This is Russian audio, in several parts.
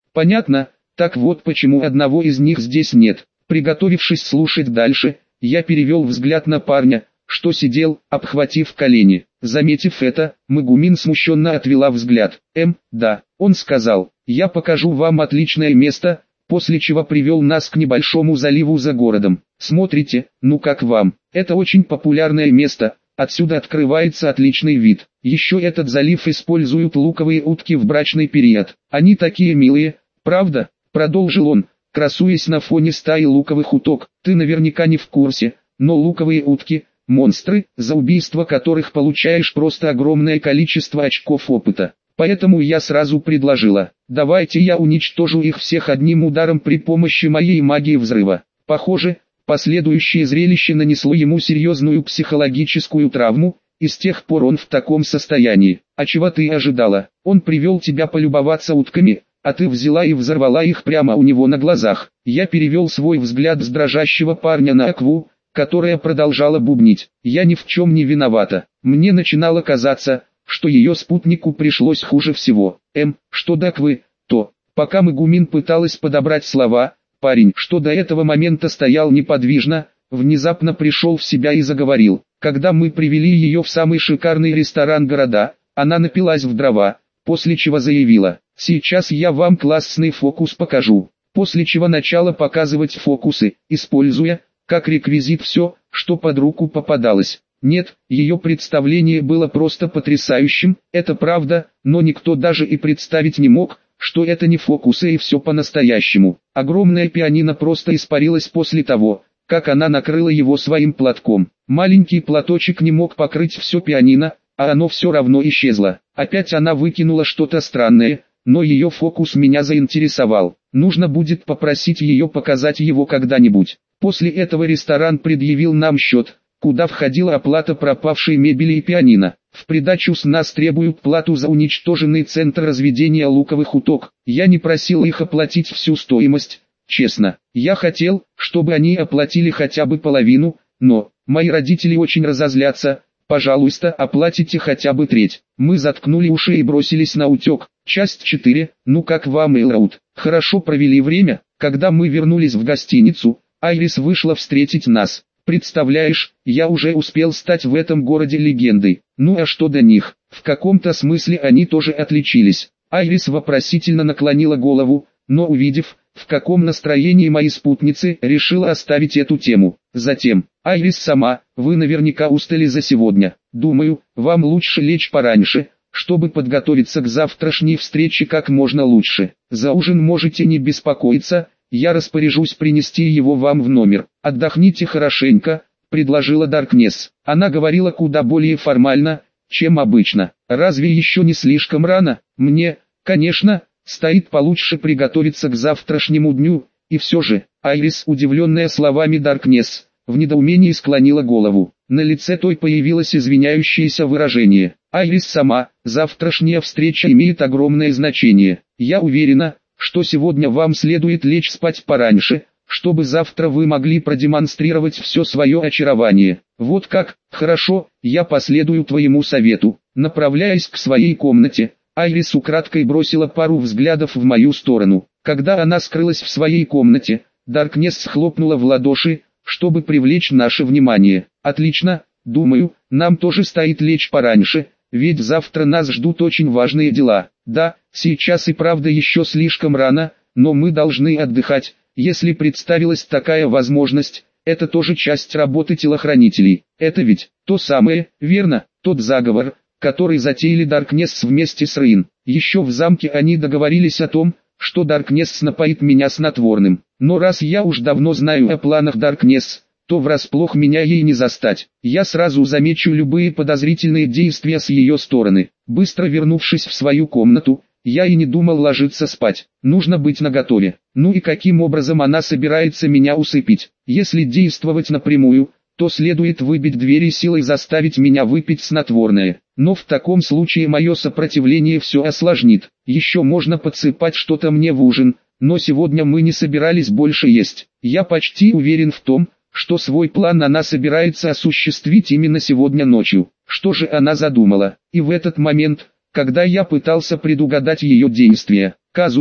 Понятно, так вот почему одного из них здесь нет. Приготовившись слушать дальше, я перевел взгляд на парня, что сидел, обхватив колени. Заметив это, Магумин смущенно отвела взгляд. Да, он сказал, я покажу вам отличное место, после чего привел нас к небольшому заливу за городом. Смотрите, ну как вам? Это очень популярное место, отсюда открывается отличный вид. Еще этот залив используют луковые утки в брачный период. Они такие милые, правда? Продолжил он, красуясь на фоне стаи луковых уток. Ты наверняка не в курсе, но луковые утки – монстры, за убийство которых получаешь просто огромное количество очков опыта. Поэтому я сразу предложила, давайте я уничтожу их всех одним ударом при помощи моей магии взрыва. Похоже, последующее зрелище нанесло ему серьезную психологическую травму, и с тех пор он в таком состоянии. А чего ты ожидала? Он привел тебя полюбоваться утками, а ты взяла и взорвала их прямо у него на глазах. Я перевел свой взгляд с дрожащего парня на Акву, которая продолжала бубнить. Я ни в чем не виновата. Мне начинало казаться, что ее спутнику пришлось хуже всего. Что до Аквы, то, пока Магумин пыталась подобрать слова, парень, что до этого момента стоял неподвижно, внезапно пришел в себя и заговорил. Когда мы привели ее в самый шикарный ресторан города, она напилась в дрова, после чего заявила, сейчас я вам классный фокус покажу. После чего начала показывать фокусы, используя, как реквизит все, что под руку попадалось. Нет, ее представление было просто потрясающим, это правда, но никто даже и представить не мог, что это не фокусы и все по-настоящему. Огромная пианино просто испарилась после того, как она накрыла его своим платком. Маленький платочек не мог покрыть все пианино, а оно все равно исчезло. Опять она выкинула что-то странное, но ее фокус меня заинтересовал. Нужно будет попросить ее показать его когда-нибудь. После этого ресторан предъявил нам счет, куда входила оплата пропавшей мебели и пианино. В придачу с нас требуют плату за уничтоженный центр разведения луковых уток. Я не просил их оплатить всю стоимость, честно. Я хотел, чтобы они оплатили хотя бы половину, но мои родители очень разозлятся. Пожалуйста, оплатите хотя бы треть. Мы заткнули уши и бросились на утек. Часть 4. Ну как вам, Эйлраут? Хорошо провели время. Когда мы вернулись в гостиницу, Айрис вышла встретить нас. Представляешь, я уже успел стать в этом городе легендой. Ну а что до них? В каком-то смысле они тоже отличились. Айрис вопросительно наклонила голову, но увидев, в каком настроении мои спутницы, решила оставить эту тему. Затем, Айрис сама, вы наверняка устали за сегодня. Думаю, вам лучше лечь пораньше, чтобы подготовиться к завтрашней встрече как можно лучше. За ужин можете не беспокоиться, я распоряжусь принести его вам в номер. Отдохните хорошенько, предложила Даркнесс. Она говорила куда более формально, чем обычно. Разве еще не слишком рано? Мне, конечно, стоит получше приготовиться к завтрашнему дню, и все же, Айрис, удивленная словами Даркнесс, в недоумении склонила голову. На лице той появилось извиняющееся выражение. Айрис сама, завтрашняя встреча имеет огромное значение. Я уверена, что сегодня вам следует лечь спать пораньше, чтобы завтра вы могли продемонстрировать все свое очарование. Вот как, хорошо, я последую твоему совету. Направляясь к своей комнате, Айрис украдкой бросила пару взглядов в мою сторону. Когда она скрылась в своей комнате, Даркнесс хлопнула в ладоши, чтобы привлечь наше внимание. Отлично, думаю, нам тоже стоит лечь пораньше, ведь завтра нас ждут очень важные дела. Да, сейчас и правда еще слишком рано, но мы должны отдыхать, если представилась такая возможность. Это тоже часть работы телохранителей. Это ведь то самое, верно, тот заговор, который затеяли Даркнесс вместе с Рейн. Еще в замке они договорились о том, что Даркнесс напоит меня снотворным. Но раз я уж давно знаю о планах Даркнесс, то врасплох меня ей не застать. Я сразу замечу любые подозрительные действия с ее стороны. Быстро вернувшись в свою комнату, я и не думал ложиться спать. Нужно быть наготове. Ну и каким образом она собирается меня усыпить? Если действовать напрямую, то следует выбить дверь и силой заставить меня выпить снотворное. Но в таком случае мое сопротивление все осложнит. Еще можно подсыпать что-то мне в ужин, но сегодня мы не собирались больше есть. Я почти уверен в том, что свой план она собирается осуществить именно сегодня ночью. Что же она задумала? И в этот момент, когда я пытался предугадать ее действия, Казума,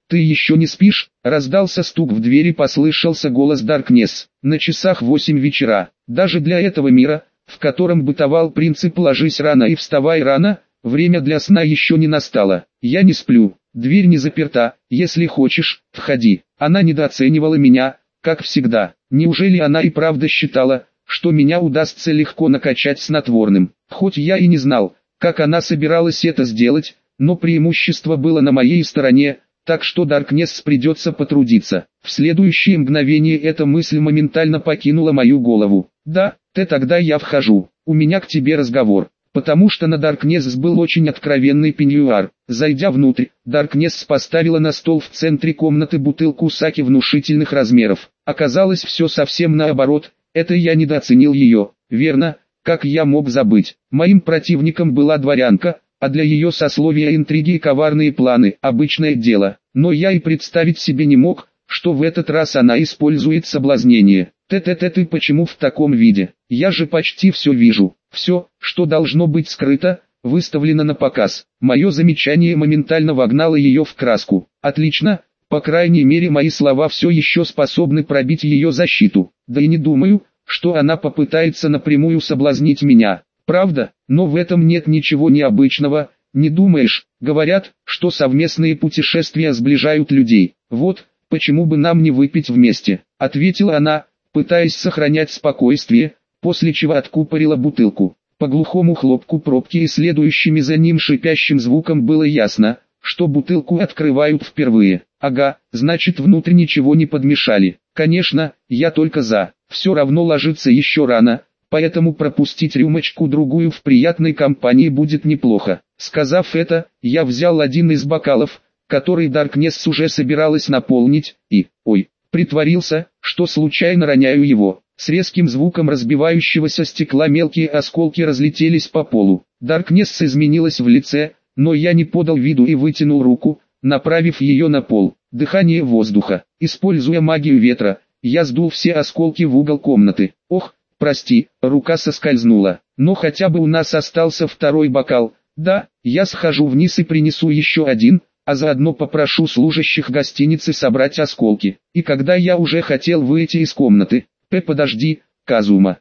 ты еще не спишь?» Раздался стук в двери, послышался голос Даркнесс. На часах 8 вечера. Даже для этого мира, в котором бытовал принцип «ложись рано и вставай рано», время для сна еще не настало. Я не сплю, дверь не заперта, если хочешь, входи. Она недооценивала меня, как всегда. Неужели она и правда считала, что меня удастся легко накачать снотворным? Хоть я и не знал, как она собиралась это сделать, но преимущество было на моей стороне, так что Даркнесс придется потрудиться. В следующее мгновение эта мысль моментально покинула мою голову. «Да, тогда я вхожу, у меня к тебе разговор». Потому что на Даркнесс был очень откровенный пеньюар. Зайдя внутрь, Даркнесс поставила на стол в центре комнаты бутылку саки внушительных размеров. Оказалось, все совсем наоборот, это я недооценил ее. Верно, как я мог забыть. Моим противником была дворянка, а для ее сословия интриги и коварные планы – обычное дело. Но я и представить себе не мог, что в этот раз она использует соблазнение. Ты почему в таком виде? Я же почти все вижу. Все, что должно быть скрыто, выставлено на показ. Мое замечание моментально вогнало ее в краску. Отлично, по крайней мере мои слова все еще способны пробить ее защиту. Да и не думаю, что она попытается напрямую соблазнить меня. Правда, но в этом нет ничего необычного, не думаешь? Говорят, что совместные путешествия сближают людей. Вот, почему бы нам не выпить вместе? Ответила она, пытаясь сохранять спокойствие, после чего откупорила бутылку. По глухому хлопку пробки и следующими за ним шипящим звуком было ясно, что бутылку открывают впервые. Ага, значит внутрь ничего не подмешали. Конечно, я только за. Все равно ложиться еще рано, поэтому пропустить рюмочку-другую в приятной компании будет неплохо. Сказав это, я взял один из бокалов, который Даркнесс уже собиралась наполнить, и, притворился, что случайно роняю его. С резким звуком разбивающегося стекла мелкие осколки разлетелись по полу. Даркнесс изменилась в лице, но я не подал виду и вытянул руку, направив ее на пол. Дыхание воздуха. Используя магию ветра, я сдул все осколки в угол комнаты. Ох, прости, рука соскользнула. Но хотя бы у нас остался второй бокал. Да, я схожу вниз и принесу еще один, а заодно попрошу служащих гостиницы собрать осколки. И когда я уже хотел выйти из комнаты, подожди, Казума,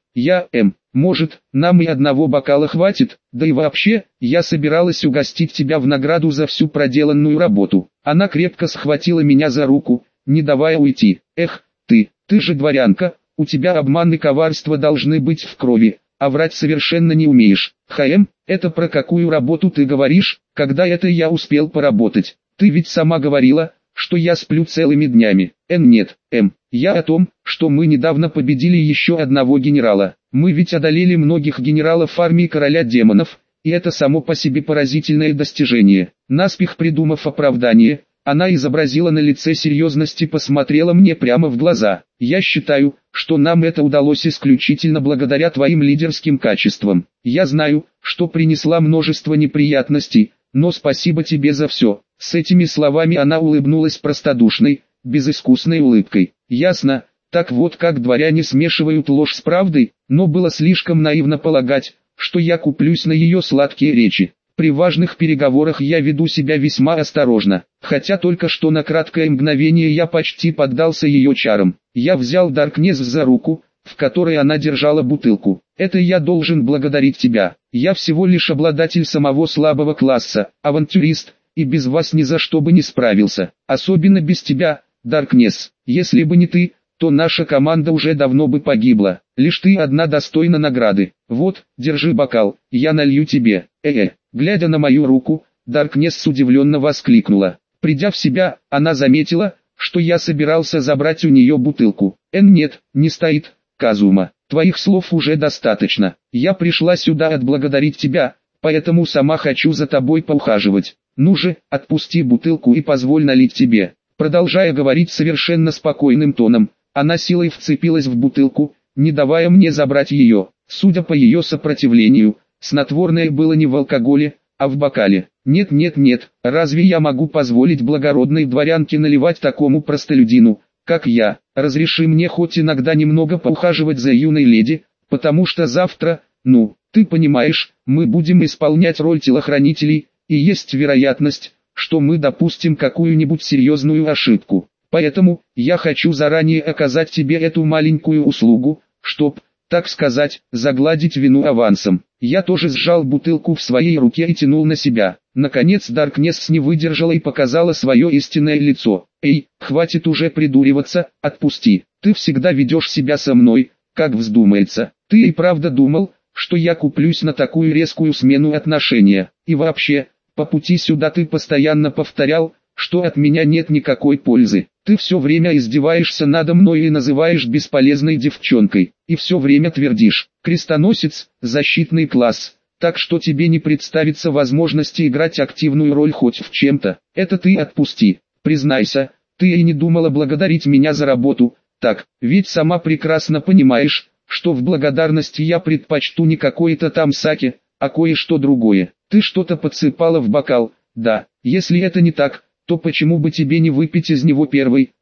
может, нам и одного бокала хватит, да и вообще, я собиралась угостить тебя в награду за всю проделанную работу. Она крепко схватила меня за руку, не давая уйти. Эх, ты же дворянка, у тебя обман и коварство должны быть в крови, а врать совершенно не умеешь. Это про какую работу ты говоришь, когда это я успел поработать? Ты ведь сама говорила, что я сплю целыми днями. Нет, я о том, что мы недавно победили еще одного генерала. Мы ведь одолели многих генералов армии короля демонов, и это само по себе поразительное достижение. Наспех придумав оправдание, она изобразила на лице серьезность и посмотрела мне прямо в глаза. Я считаю, что нам это удалось исключительно благодаря твоим лидерским качествам. Я знаю, что принесла множество неприятностей, но спасибо тебе за все. С этими словами она улыбнулась простодушной, безыскусной улыбкой. Ясно, так вот как дворяне смешивают ложь с правдой, но было слишком наивно полагать, что я куплюсь на ее сладкие речи. При важных переговорах я веду себя весьма осторожно, хотя только что на краткое мгновение я почти поддался ее чарам. Я взял Даркнесс за руку, в которой она держала бутылку. Это я должен благодарить тебя. Я всего лишь обладатель самого слабого класса, авантюрист, и без вас ни за что бы не справился. Особенно без тебя, Даркнесс. Если бы не ты, то наша команда уже давно бы погибла. Лишь ты одна достойна награды. Вот, держи бокал, я налью тебе. Глядя на мою руку, Даркнесс удивленно воскликнула. Придя в себя, она заметила, что я собирался забрать у нее бутылку. Нет, не стоит, Казума. Твоих слов уже достаточно. Я пришла сюда отблагодарить тебя, поэтому сама хочу за тобой поухаживать. Ну же, отпусти бутылку и позволь налить тебе. Продолжая говорить совершенно спокойным тоном, она силой вцепилась в бутылку, не давая мне забрать ее. Судя по ее сопротивлению, снотворное было не в алкоголе, а в бокале. Нет, разве я могу позволить благородной дворянке наливать такому простолюдину, как я? Разреши мне хоть иногда немного поухаживать за юной леди, потому что завтра, ты понимаешь, мы будем исполнять роль телохранителей, и есть вероятность, что мы допустим какую-нибудь серьезную ошибку. Поэтому, я хочу заранее оказать тебе эту маленькую услугу, чтоб, так сказать, загладить вину авансом. Я тоже сжал бутылку в своей руке и тянул на себя. Наконец Даркнесс не выдержала и показала свое истинное лицо. «Эй, хватит уже придуриваться, отпусти. Ты всегда ведешь себя со мной, как вздумается. Ты и правда думал, что я куплюсь на такую резкую смену отношения? И вообще, по пути сюда ты постоянно повторял, что от меня нет никакой пользы. Ты все время издеваешься надо мной и называешь бесполезной девчонкой. И все время твердишь: крестоносец, защитный класс. Так что тебе не представится возможности играть активную роль хоть в чем-то. Это ты отпусти. Признайся, ты и не думала благодарить меня за работу. Так, ведь сама прекрасно понимаешь, что в благодарности я предпочту не какое-то там саке, а кое-что другое. Ты что-то подсыпала в бокал. Да, если это не так, то почему бы тебе не выпить из него первый?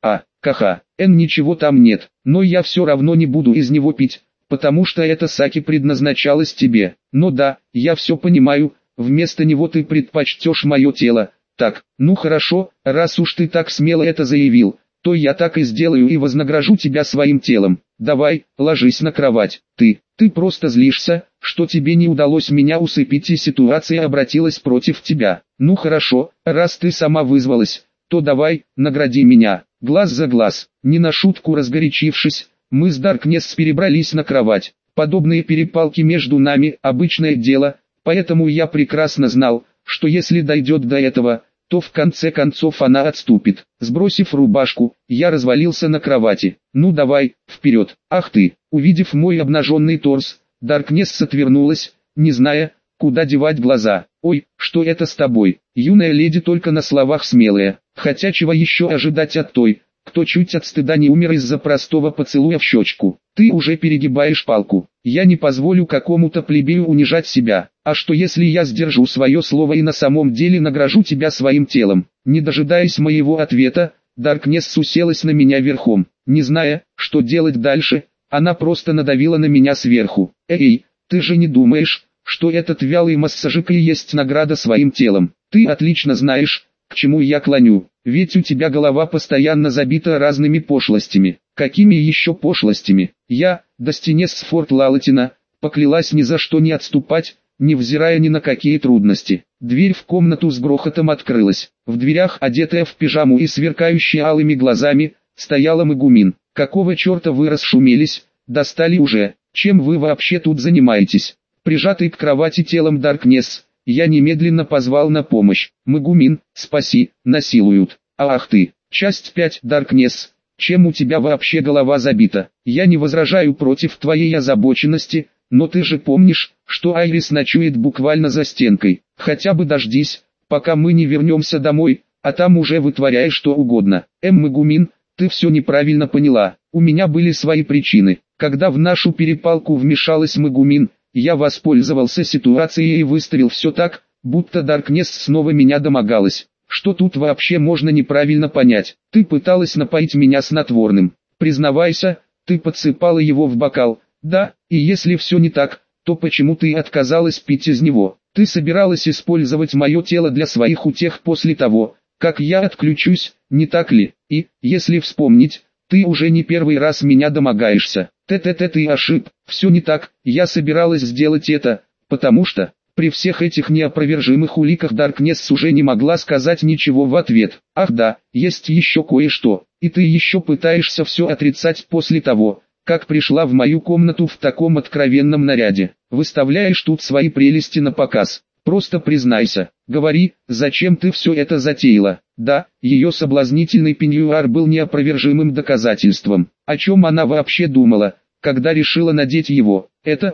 Ничего там нет, но я все равно не буду из него пить, потому что это саке предназначалось тебе. Но да, я все понимаю, вместо него ты предпочтешь мое тело. Так, ну хорошо, раз уж ты так смело это заявил, то я так и сделаю и вознагражу тебя своим телом. Давай, ложись на кровать. Ты просто злишься, что тебе не удалось меня усыпить и ситуация обратилась против тебя. Ну хорошо, раз ты сама вызвалась, то давай, награди меня, глаз за глаз. Не на шутку разгорячившись, мы с Даркнесс перебрались на кровать. Подобные перепалки между нами – обычное дело, поэтому я прекрасно знал, что если дойдет до этого, то в конце концов она отступит. Сбросив рубашку, я развалился на кровати. Ну давай, вперед. Ах ты! Увидев мой обнаженный торс, Даркнесс отвернулась, не зная, куда девать глаза. Ой, что это с тобой? Юная леди только на словах смелая. Хотя чего еще ожидать от той, кто чуть от стыда не умер из-за простого поцелуя в щечку. Ты уже перегибаешь палку. Я не позволю какому-то плебею унижать себя. А что если я сдержу свое слово и на самом деле награжу тебя своим телом? Не дожидаясь моего ответа, Даркнесс уселась на меня верхом. Не зная, что делать дальше, она просто надавила на меня сверху. Эй, ты же не думаешь, что этот вялый массажик и есть награда своим телом? Ты отлично знаешь, к чему я клоню. Ведь у тебя голова постоянно забита разными пошлостями. Какими еще пошлостями? Я, Достинесс Форт Лалатина, поклялась ни за что не отступать, невзирая ни на какие трудности. Дверь в комнату с грохотом открылась. В дверях, одетая в пижаму и сверкающая алыми глазами, стояла Мегумин. Какого черта вы расшумелись? Достали уже. Чем вы вообще тут занимаетесь? Прижатый к кровати телом Даркнесс, я немедленно позвал на помощь. Мегумин, спаси, насилуют. Ах ты. Часть 5. Даркнесс, чем у тебя вообще голова забита? Я не возражаю против твоей озабоченности, но ты же помнишь, что Айрис ночует буквально за стенкой. Хотя бы дождись, пока мы не вернемся домой, а там уже вытворяй что угодно. Мегумин, ты все неправильно поняла. У меня были свои причины. Когда в нашу перепалку вмешалась Мегумин, я воспользовался ситуацией и выставил все так, будто Даркнесс снова меня домогалась. Что тут вообще можно неправильно понять? Ты пыталась напоить меня снотворным. Признавайся, ты подсыпала его в бокал. Да, и если все не так, то почему ты отказалась пить из него? Ты собиралась использовать мое тело для своих утех после того, как я отключусь, не так ли? И, если вспомнить, ты уже не первый раз меня домогаешься. Ты ошиб, все не так, я собиралась сделать это, потому что, при всех этих неопровержимых уликах Даркнесс уже не могла сказать ничего в ответ. Ах да, есть еще кое-что, и ты еще пытаешься все отрицать после того, как пришла в мою комнату в таком откровенном наряде. Выставляешь тут свои прелести на показ. Просто признайся, говори, зачем ты все это затеяла? Да, ее соблазнительный пеньюар был неопровержимым доказательством. О чем она вообще думала, когда решила надеть его? Это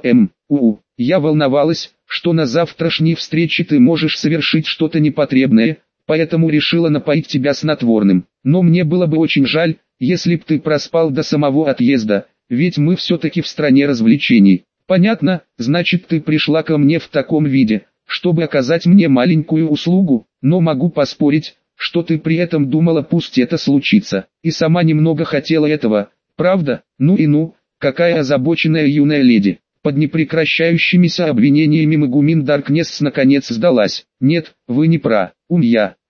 я волновалась, что на завтрашней встрече ты можешь совершить что-то непотребное, поэтому решила напоить тебя снотворным. Но мне было бы очень жаль, если б ты проспал до самого отъезда, ведь мы все-таки в стране развлечений. Понятно, значит ты пришла ко мне в таком виде, чтобы оказать мне маленькую услугу, но могу поспорить, что ты при этом думала, пусть это случится, и сама немного хотела этого, правда? Ну и ну, какая озабоченная юная леди. Под непрекращающимися обвинениями Мегумин Даркнесс наконец сдалась. Нет, вы не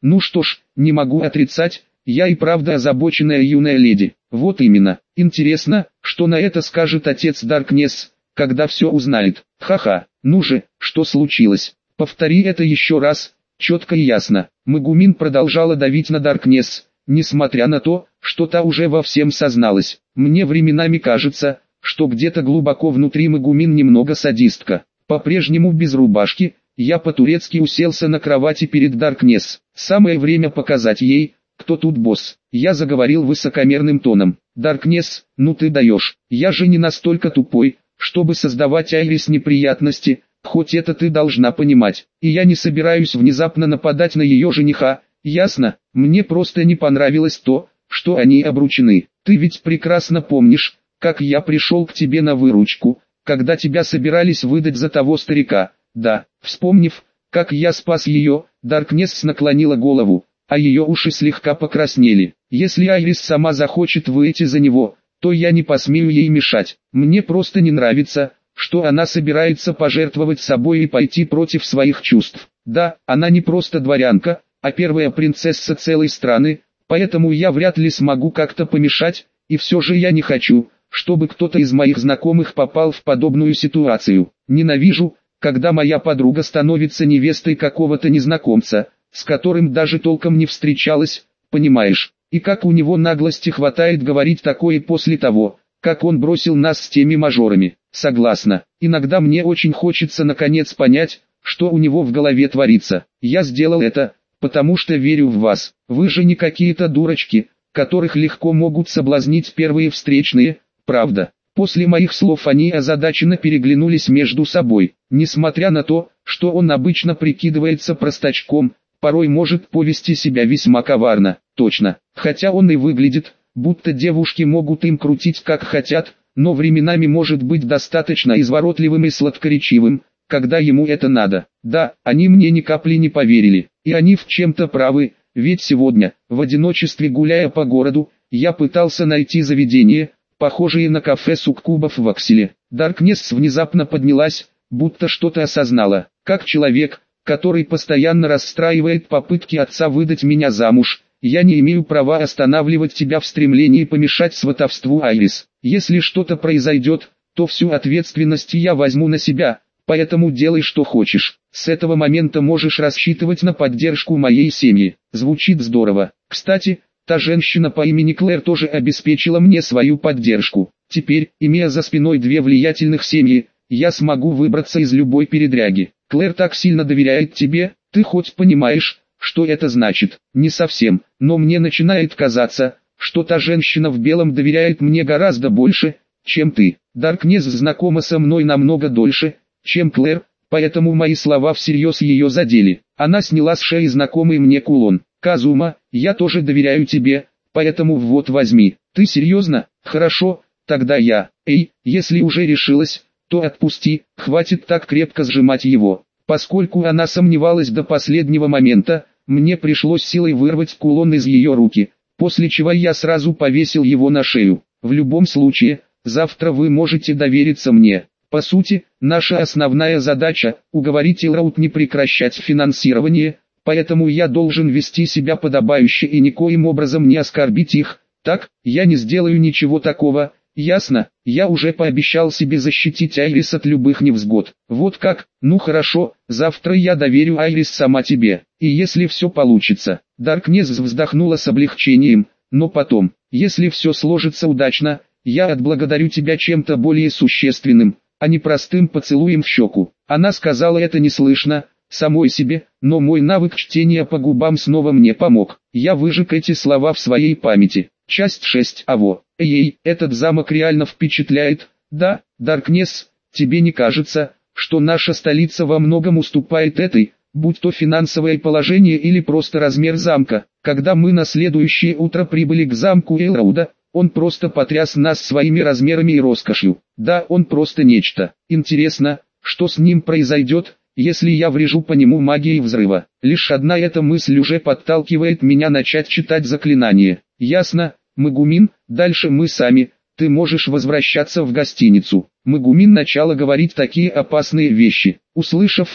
Ну что ж, не могу отрицать, я и правда озабоченная юная леди. Вот именно. Интересно, что на это скажет отец Даркнесс, когда все узнает. Ха-ха. Ну же, что случилось? Повтори это еще раз, четко и ясно. Мегумин продолжала давить на Даркнесс, несмотря на то, что та уже во всем созналась. Мне временами кажется, что где-то глубоко внутри Мегумин немного садистка. По-прежнему без рубашки, я по-турецки уселся на кровати перед Даркнесс. Самое время показать ей, кто тут босс. Я заговорил высокомерным тоном. Даркнесс, ну ты даешь. Я же не настолько тупой, чтобы создавать Айрис неприятности, хоть это ты должна понимать. И я не собираюсь внезапно нападать на ее жениха, ясно? Мне просто не понравилось то, что они обручены. Ты ведь прекрасно помнишь, как я пришел к тебе на выручку, когда тебя собирались выдать за того старика. Да, вспомнив, как я спас ее, Даркнесс наклонила голову, а ее уши слегка покраснели. Если Айрис сама захочет выйти за него, то я не посмею ей мешать. Мне просто не нравится, что она собирается пожертвовать собой и пойти против своих чувств. Да, она не просто дворянка, а первая принцесса целой страны, поэтому я вряд ли смогу как-то помешать, и все же я не хочу, чтобы кто-то из моих знакомых попал в подобную ситуацию. Ненавижу, когда моя подруга становится невестой какого-то незнакомца, с которым даже толком не встречалась, понимаешь? И как у него наглости хватает говорить такое после того, как он бросил нас с теми мажорами. Согласна, иногда мне очень хочется наконец понять, что у него в голове творится. Я сделал это, потому что верю в вас. Вы же не какие-то дурочки, которых легко могут соблазнить первые встречные, правда? После моих слов они озадаченно переглянулись между собой. Несмотря на то, что он обычно прикидывается простачком, порой может повести себя весьма коварно. Точно, хотя он и выглядит, будто девушки могут им крутить как хотят, но временами может быть достаточно изворотливым и сладкоречивым, когда ему это надо. Да, они мне ни капли не поверили, и они в чем-то правы, ведь сегодня, в одиночестве гуляя по городу, я пытался найти заведение, похожее на кафе суккубов в Акселе. Даркнесс внезапно поднялась, будто что-то осознала. Как человек, который постоянно расстраивает попытки отца выдать меня замуж, я не имею права останавливать тебя в стремлении помешать сватовству Айрис. Если что-то произойдет, то всю ответственность я возьму на себя, поэтому делай что хочешь. С этого момента можешь рассчитывать на поддержку моей семьи. Звучит здорово. Кстати, та женщина по имени Клэр тоже обеспечила мне свою поддержку. Теперь, имея за спиной две влиятельных семьи, я смогу выбраться из любой передряги. Клэр так сильно доверяет тебе, ты хоть понимаешь, что это значит? Не совсем, но мне начинает казаться, что та женщина в белом доверяет мне гораздо больше, чем ты. Даркнесс знакома со мной намного дольше, чем Клэр, поэтому мои слова всерьез ее задели. Она сняла с шеи знакомый мне кулон. Казума, я тоже доверяю тебе, поэтому вот возьми. Ты серьезно? Хорошо, тогда я. Эй, если уже решилась, то отпусти, хватит так крепко сжимать его. Поскольку она сомневалась до последнего момента, мне пришлось силой вырвать кулон из ее руки, после чего я сразу повесил его на шею. В любом случае, завтра вы можете довериться мне. По сути, наша основная задача – уговорить Элроуд не прекращать финансирование, поэтому я должен вести себя подобающе и никоим образом не оскорбить их. Так, я не сделаю ничего такого. Ясно, я уже пообещал себе защитить Айрис от любых невзгод. Вот как? Ну хорошо, завтра я доверю Айрис сама тебе. И если все получится. Даркнесс вздохнула с облегчением, но потом, если все сложится удачно, я отблагодарю тебя чем-то более существенным, а не простым поцелуем в щеку. Она сказала это неслышно, самой себе, но мой навык чтения по губам снова мне помог. Я выжег эти слова в своей памяти. Часть 6. Аво. Эй, этот замок реально впечатляет, да, Даркнесс, тебе не кажется, что наша столица во многом уступает этой, будь то финансовое положение или просто размер замка? Когда мы на следующее утро прибыли к замку Элроуда, он просто потряс нас своими размерами и роскошью. Да, он просто нечто. Интересно, что с ним произойдет, если я врежу по нему магией взрыва? Лишь одна эта мысль уже подталкивает меня начать читать заклинание. Ясно, Мегумин, дальше мы сами, ты можешь возвращаться в гостиницу. Мегумин начала говорить такие опасные вещи. Услышав это,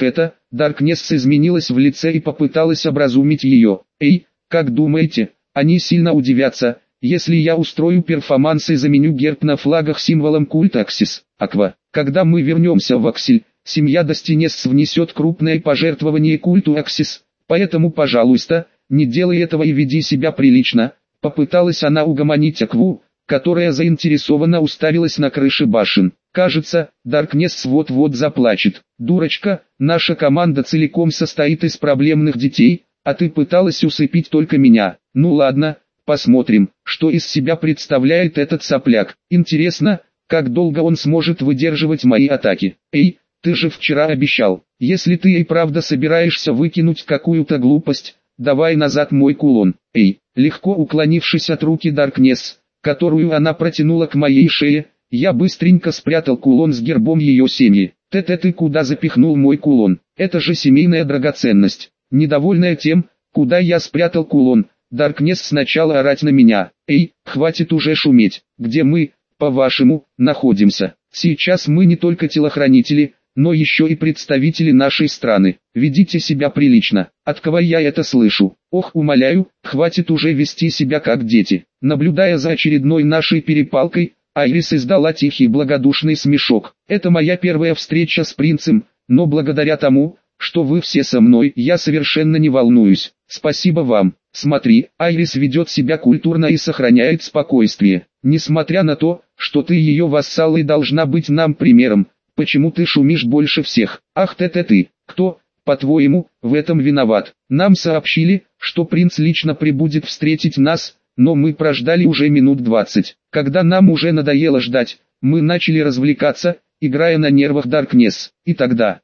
Даркнесс изменилась в лице и попыталась образумить ее. «Эй, как думаете, они сильно удивятся, если я устрою перформанс и заменю герб на флагах символом культа Аксис, Аква? Когда мы вернемся в Аксель, семья Достинесс внесет крупное пожертвование культу Аксис, поэтому, пожалуйста, не делай этого и веди себя прилично». Попыталась она угомонить Акву, которая заинтересованно уставилась на крыши башен. «Кажется, Даркнесс вот-вот заплачет. Дурочка, наша команда целиком состоит из проблемных детей, а ты пыталась усыпить только меня. Ну ладно, посмотрим, что из себя представляет этот сопляк. Интересно, как долго он сможет выдерживать мои атаки. Эй, ты же вчера обещал, если ты и правда собираешься выкинуть какую-то глупость, давай назад мой кулон». «Эй», легко уклонившись от руки Даркнесс, которую она протянула к моей шее, я быстренько спрятал кулон с гербом ее семьи. Ты куда запихнул мой кулон? Это же семейная драгоценность». Недовольная тем, куда я спрятал кулон, Даркнесс сначала орать на меня. «Эй, хватит уже шуметь, где мы, по-вашему, находимся? Сейчас мы не только телохранители, но еще и представители нашей страны. Ведите себя прилично». От кого я это слышу? Ох, умоляю, хватит уже вести себя как дети. Наблюдая за очередной нашей перепалкой, Айрис издала тихий благодушный смешок. «Это моя первая встреча с принцем, но благодаря тому, что вы все со мной, я совершенно не волнуюсь. Спасибо вам. Смотри, Айрис ведет себя культурно и сохраняет спокойствие. Несмотря на то, что ты ее вассал и должна быть нам примером, почему ты шумишь больше всех? Ах ты, кто, по-твоему, в этом виноват? Нам сообщили, что принц лично прибудет встретить нас, но мы прождали уже минут 20. Когда нам уже надоело ждать, мы начали развлекаться, играя на нервах Даркнесс. И тогда,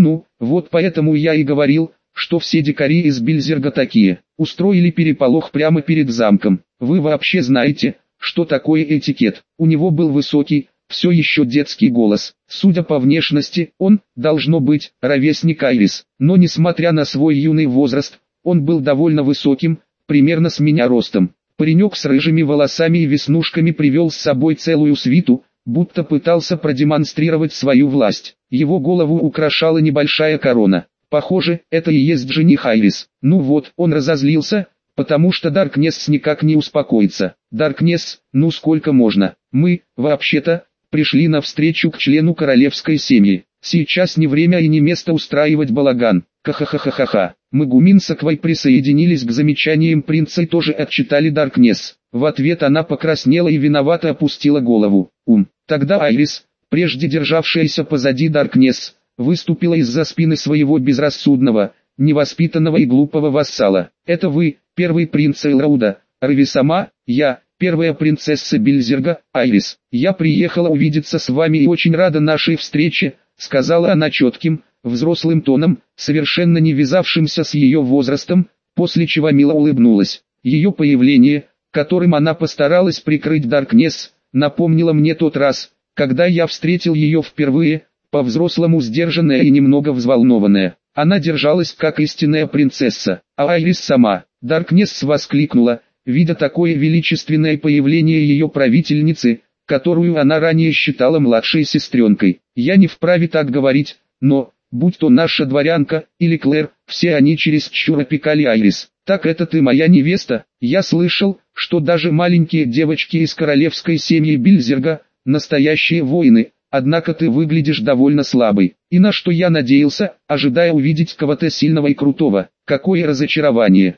вот поэтому я и говорил, что все дикари из Бильзерга такие. Устроили переполох прямо перед замком. Вы вообще знаете, что такое этикет? У него был высокий, все еще детский голос. Судя по внешности, он, должно быть, ровесник Айрис. Но несмотря на свой юный возраст, он был довольно высоким, примерно с меня ростом. Паренек с рыжими волосами и веснушками привел с собой целую свиту, будто пытался продемонстрировать свою власть. Его голову украшала небольшая корона. Похоже, это и есть жених Айрис. Ну вот, он разозлился, потому что Даркнесс никак не успокоится. «Даркнесс, ну сколько можно? Мы, вообще-то, пришли на встречу к члену королевской семьи. Сейчас не время и не место устраивать балаган». Ха-ха-ха-ха-ха. Мегумин с Аквой присоединились к замечаниям принца и тоже отчитали Даркнесс. В ответ она покраснела и виновато опустила голову. Тогда Айрис, прежде державшаяся позади Даркнесс, выступила из-за спины своего безрассудного, невоспитанного и глупого вассала. «Это вы, первый принц Элрауда, Рависама, я, первая принцесса Бильзерга, Айрис. Я приехала увидеться с вами и очень рада нашей встрече», сказала она четким, взрослым тоном, совершенно не вязавшимся с ее возрастом, после чего мило улыбнулась. Ее появление, которым она постаралась прикрыть Даркнесс, напомнило мне тот раз, когда я встретил ее впервые, по-взрослому сдержанная и немного взволнованная. Она держалась как истинная принцесса, а Айрис сама. Даркнесс воскликнула, видя такое величественное появление ее правительницы, которую она ранее считала младшей сестренкой. «Я не вправе так говорить, но, будь то наша дворянка, или Клэр, все они чересчур опекали Айрис. Так это ты моя невеста? Я слышал, что даже маленькие девочки из королевской семьи Бильзерга, настоящие воины, однако ты выглядишь довольно слабой. И на что я надеялся, ожидая увидеть кого-то сильного и крутого. Какое разочарование.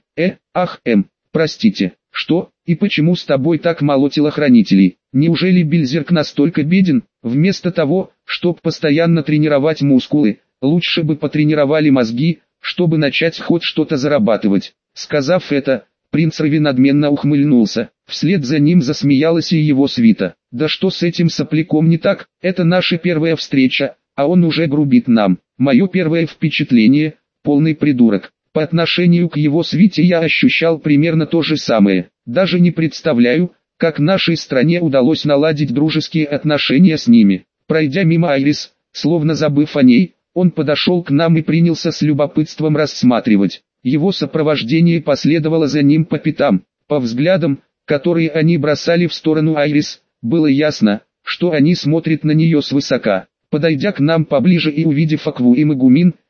Простите, что, и почему с тобой так мало телохранителей? Неужели Бильзерг настолько беден? Вместо того, чтобы постоянно тренировать мускулы, лучше бы потренировали мозги, чтобы начать хоть что-то зарабатывать». Сказав это, принц Рави надменно ухмыльнулся. Вслед за ним засмеялась и его свита. «Да что с этим сопляком не так? Это наша первая встреча, а он уже грубит нам. Мое первое впечатление – полный придурок». По отношению к его свите я ощущал примерно то же самое. Даже не представляю, как нашей стране удалось наладить дружеские отношения с ними. Пройдя мимо Айрис, словно забыв о ней, он подошел к нам и принялся с любопытством рассматривать. Его сопровождение последовало за ним по пятам. По взглядам, которые они бросали в сторону Айрис, было ясно, что они смотрят на нее свысока. Подойдя к нам поближе и увидев Акву и Мегумин,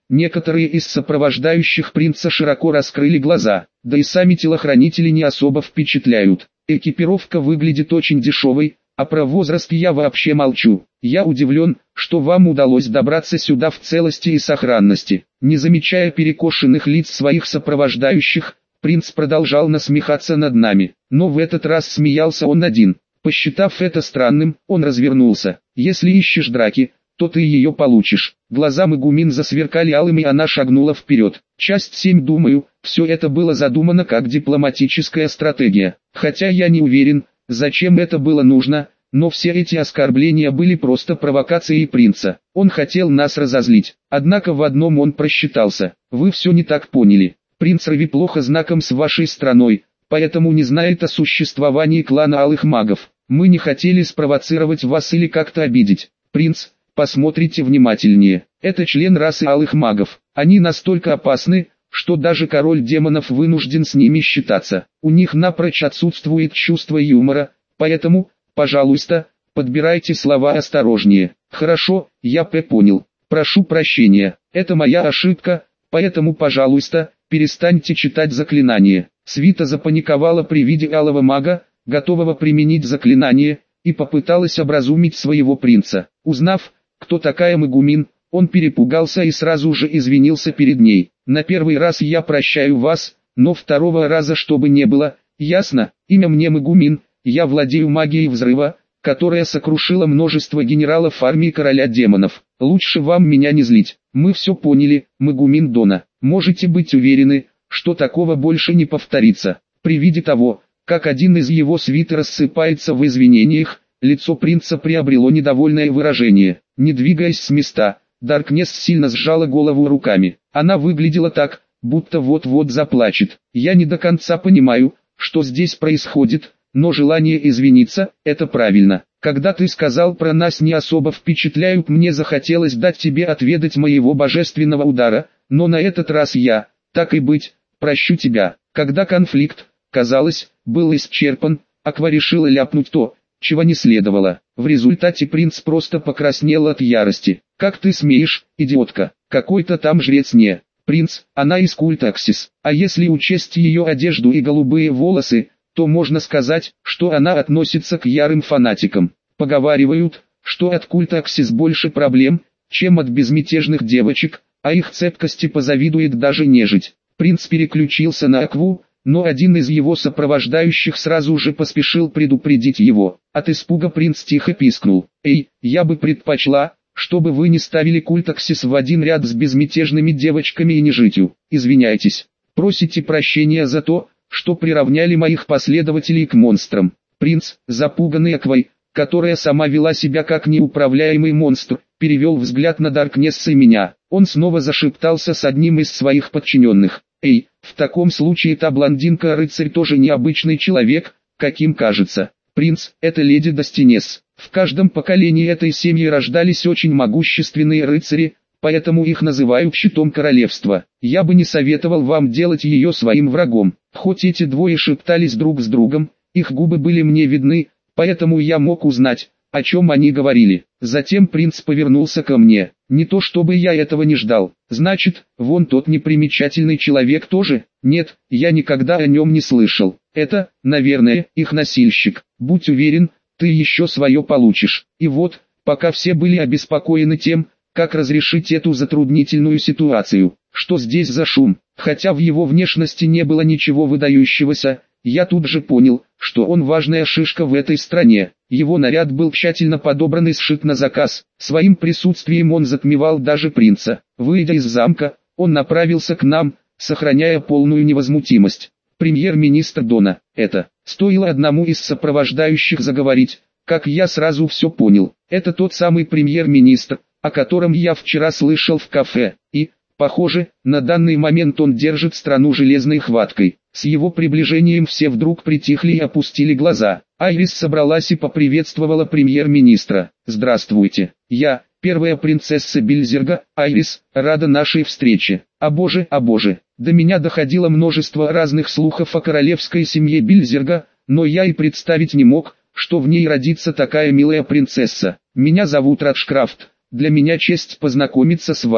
некоторые из сопровождающих принца широко раскрыли глаза, да и сами телохранители не особо впечатляют. Экипировка выглядит очень дешевой, а про возраст я вообще молчу. Я удивлен, что вам удалось добраться сюда в целости и сохранности. Не замечая перекошенных лиц своих сопровождающих, принц продолжал насмехаться над нами. Но в этот раз смеялся он один. Посчитав это странным, он развернулся. «Если ищешь драки, то ты ее получишь». Глаза Мегумин засверкали алым, и она шагнула вперед. Часть 7. Думаю, все это было задумано как дипломатическая стратегия. Хотя я не уверен, зачем это было нужно, но все эти оскорбления были просто провокацией принца. Он хотел нас разозлить. Однако в одном он просчитался. Вы все не так поняли. Принц Рави плохо знаком с вашей страной, поэтому не знает о существовании клана Алых Магов. Мы не хотели спровоцировать вас или как-то обидеть. Принц, посмотрите внимательнее. Это член расы Алых Магов. Они настолько опасны, что даже король демонов вынужден с ними считаться. У них напрочь отсутствует чувство юмора, поэтому, пожалуйста, подбирайте слова осторожнее. Хорошо, я понял. Прошу прощения, это моя ошибка, поэтому, пожалуйста, перестаньте читать заклинания. Свита запаниковала при виде алого мага, готового применить заклинание, и попыталась образумить своего принца. Узнав, кто такая Мегумин, он перепугался и сразу же извинился перед ней. На первый раз я прощаю вас, но второго раза чтобы не было, ясно? Имя мне Мегумин, я владею магией взрыва, которая сокрушила множество генералов армии короля демонов. Лучше вам меня не злить. Мы все поняли, Мегумин Дона. Можете быть уверены, что такого больше не повторится. При виде того, как один из его свиты рассыпается в извинениях, лицо принца приобрело недовольное выражение. Не двигаясь с места, Даркнесс сильно сжала голову руками. Она выглядела так, будто вот-вот заплачет. Я не до конца понимаю, что здесь происходит, но желание извиниться – это правильно. Когда ты сказал про нас не особо впечатляют, мне захотелось дать тебе отведать моего божественного удара, но на этот раз я, так и быть, прощу тебя. Когда конфликт, казалось, был исчерпан, Аква решила ляпнуть то, чего не следовало. В результате принц просто покраснел от ярости. «Как ты смеешь, идиотка? Какой-то там жрец не принц, она из культа Аксис. А если учесть ее одежду и голубые волосы, то можно сказать, что она относится к ярым фанатикам. Поговаривают, что от культа Аксис больше проблем, чем от безмятежных девочек, а их цепкости позавидует даже нежить». Принц переключился на Акву, но один из его сопровождающих сразу же поспешил предупредить его. От испуга принц тихо пискнул: «Эй, я бы предпочла, чтобы вы не ставили культ Аксис в один ряд с безмятежными девочками и нежитью. Извиняйтесь, просите прощения за то, что приравняли моих последователей к монстрам». Принц, запуганный Аквой, которая сама вела себя как неуправляемый монстр, перевел взгляд на Даркнесса и меня. Он снова зашептался с одним из своих подчиненных: «Эй, в таком случае та блондинка-рыцарь тоже необычный человек, каким кажется. Принц, это леди Достинес. В каждом поколении этой семьи рождались очень могущественные рыцари, поэтому их называют щитом королевства. Я бы не советовал вам делать ее своим врагом». Хоть эти двое шептались друг с другом, их губы были мне видны, поэтому я мог узнать, о чем они говорили. Затем принц повернулся ко мне. Не то чтобы я этого не ждал. «Значит, вон тот непримечательный человек тоже?» «Нет, я никогда о нем не слышал. Это, наверное, их носильщик. Будь уверен, ты еще свое получишь». И вот, пока все были обеспокоены тем, как разрешить эту затруднительную ситуацию, что здесь за шум, хотя в его внешности не было ничего выдающегося, я тут же понял, что он важная шишка в этой стране. Его наряд был тщательно подобран и сшит на заказ. Своим присутствием он затмевал даже принца. Выйдя из замка, он направился к нам, сохраняя полную невозмутимость. «Премьер-министр Дона, это...» Стоило одному из сопровождающих заговорить, как я сразу все понял. Это тот самый премьер-министр, о котором я вчера слышал в кафе, и, похоже, на данный момент он держит страну железной хваткой. С его приближением все вдруг притихли и опустили глаза. Айрис собралась и поприветствовала премьер-министра. «Здравствуйте, я, первая принцесса Бильзерга, Айрис, рада нашей встрече. О боже, до меня доходило множество разных слухов о королевской семье Бильзерга, но я и представить не мог, что в ней родится такая милая принцесса. Меня зовут Раджкрафт, для меня честь познакомиться с вами».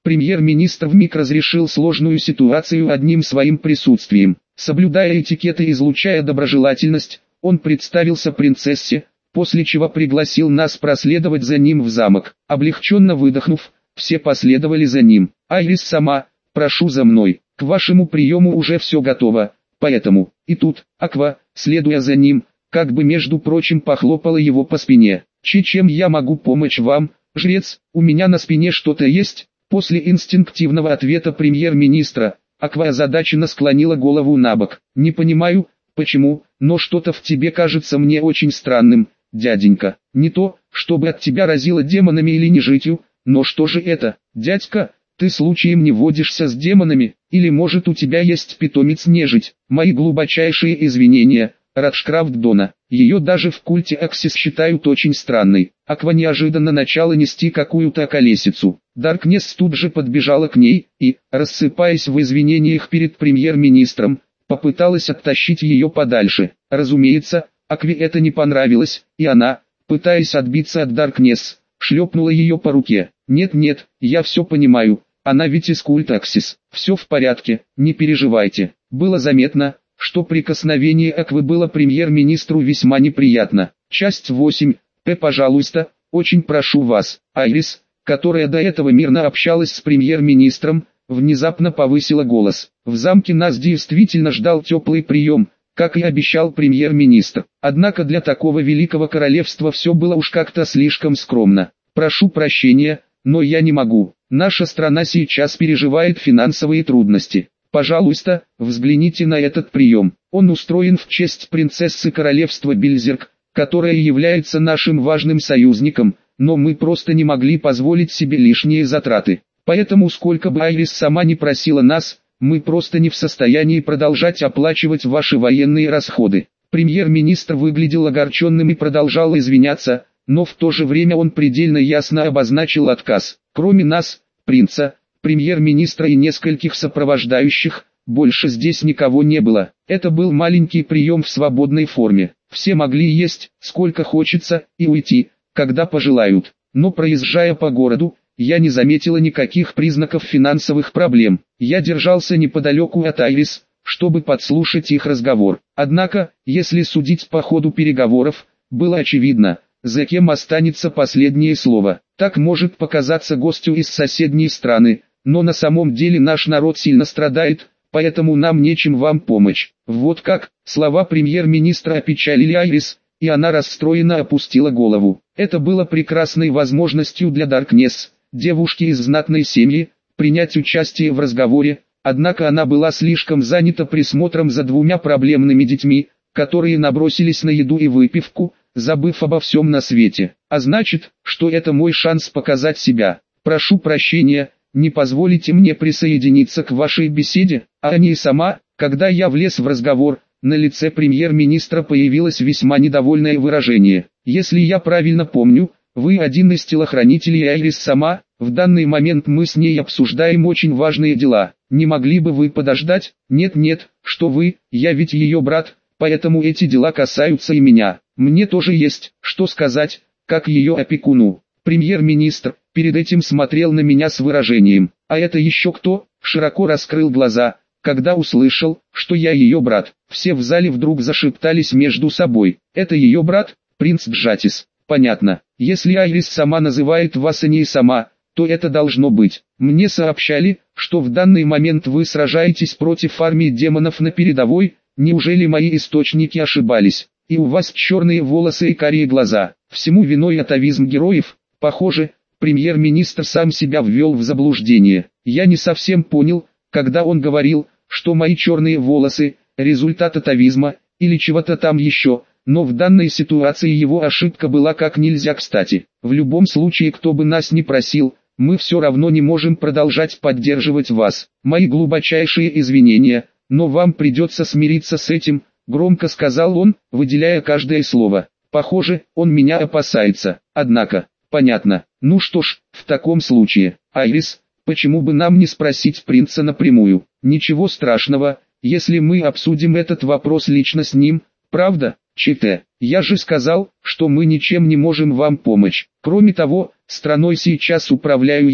Премьер-министр вмиг разрешил сложную ситуацию одним своим присутствием. Соблюдая этикет и излучая доброжелательность, он представился принцессе, после чего пригласил нас проследовать за ним в замок. Облегченно выдохнув, все последовали за ним. «Айрис сама, прошу за мной, к вашему приему уже все готово, поэтому...» И тут, Аква, следуя за ним, как бы между прочим похлопала его по спине. «Чем я могу помочь вам, жрец, у меня на спине что-то есть?» После инстинктивного ответа премьер-министра, Аква озадаченно склонила голову набок. «Не понимаю, почему, но что-то в тебе кажется мне очень странным, дяденька. Не то, чтобы от тебя разило демонами или нежитью, но что же это, дядька, ты случаем не водишься с демонами, или может у тебя есть питомец-нежить? Мои глубочайшие извинения, Раджкрафт Дона. Ее даже в культе Аксис считают очень странной». Аква неожиданно начала нести какую-то колесицу. Даркнесс тут же подбежала к ней и, рассыпаясь в извинениях перед премьер-министром, попыталась оттащить ее подальше. Разумеется, Акве это не понравилось, и она, пытаясь отбиться от Даркнесс, шлепнула ее по руке. «Нет-нет, я все понимаю, она ведь из культа Аксис. Все в порядке, не переживайте». Было заметно, что прикосновение Аквы было премьер-министру весьма неприятно. Часть 8. Пожалуйста, очень прошу вас. Айрис, которая до этого мирно общалась с премьер-министром, внезапно повысила голос. В замке нас действительно ждал теплый прием, как и обещал премьер-министр. Однако для такого великого королевства все было уж как-то слишком скромно. Прошу прощения, но я не могу. Наша страна сейчас переживает финансовые трудности. Пожалуйста, взгляните на этот прием. Он устроен в честь принцессы королевства Бельзерк, которая является нашим важным союзником, но мы просто не могли позволить себе лишние затраты. Поэтому сколько бы Айрис сама не просила нас, мы просто не в состоянии продолжать оплачивать ваши военные расходы. Премьер-министр выглядел огорченным и продолжал извиняться, но в то же время он предельно ясно обозначил отказ. Кроме нас, принца, премьер-министра и нескольких сопровождающих, больше здесь никого не было. Это был маленький прием в свободной форме. Все могли есть, сколько хочется, и уйти, когда пожелают. Но проезжая по городу, я не заметила никаких признаков финансовых проблем. Я держался неподалеку от Айрис, чтобы подслушать их разговор. Однако, если судить по ходу переговоров, было очевидно, за кем останется последнее слово. Так может показаться гостю из соседней страны, но на самом деле наш народ сильно страдает, поэтому нам нечем вам помочь. Вот как, слова премьер-министра опечалили Айрис, и она расстроенно опустила голову. Это было прекрасной возможностью для Даркнесс, девушки из знатной семьи, принять участие в разговоре, однако она была слишком занята присмотром за двумя проблемными детьми, которые набросились на еду и выпивку, забыв обо всем на свете. А значит, что это мой шанс показать себя. Прошу прощения, не позволите мне присоединиться к вашей беседе, а не сама. Когда я влез в разговор, на лице премьер-министра появилось весьма недовольное выражение. Если я правильно помню, вы один из телохранителей Айрис сама, в данный момент мы с ней обсуждаем очень важные дела. Не могли бы вы подождать? Нет-нет, что вы, я ведь ее брат, поэтому эти дела касаются и меня. Мне тоже есть, что сказать, как ее опекуну. Премьер-министр перед этим смотрел на меня с выражением: «А это еще кто?» Широко раскрыл глаза, когда услышал, что я ее брат. Все в зале вдруг зашептались между собой. «Это ее брат, принц Джатис?» «Понятно. Если Айрис сама называет вас, а не сама, то это должно быть. Мне сообщали, что в данный момент вы сражаетесь против армии демонов на передовой. Неужели мои источники ошибались? И у вас черные волосы и карие глаза. Всему виной атавизм героев?» Похоже, премьер-министр сам себя ввел в заблуждение. Я не совсем понял, когда он говорил, что мои черные волосы – результат атавизма, или чего-то там еще, но в данной ситуации его ошибка была как нельзя кстати. В любом случае, кто бы нас ни просил, мы все равно не можем продолжать поддерживать вас. Мои глубочайшие извинения, но вам придется смириться с этим, громко сказал он, выделяя каждое слово. Похоже, он меня опасается. Однако, понятно. Ну что ж, в таком случае, Айрис, почему бы нам не спросить принца напрямую? Ничего страшного, если мы обсудим этот вопрос лично с ним, правда? ЧТ. Я же сказал, что мы ничем не можем вам помочь. Кроме того, страной сейчас управляю я,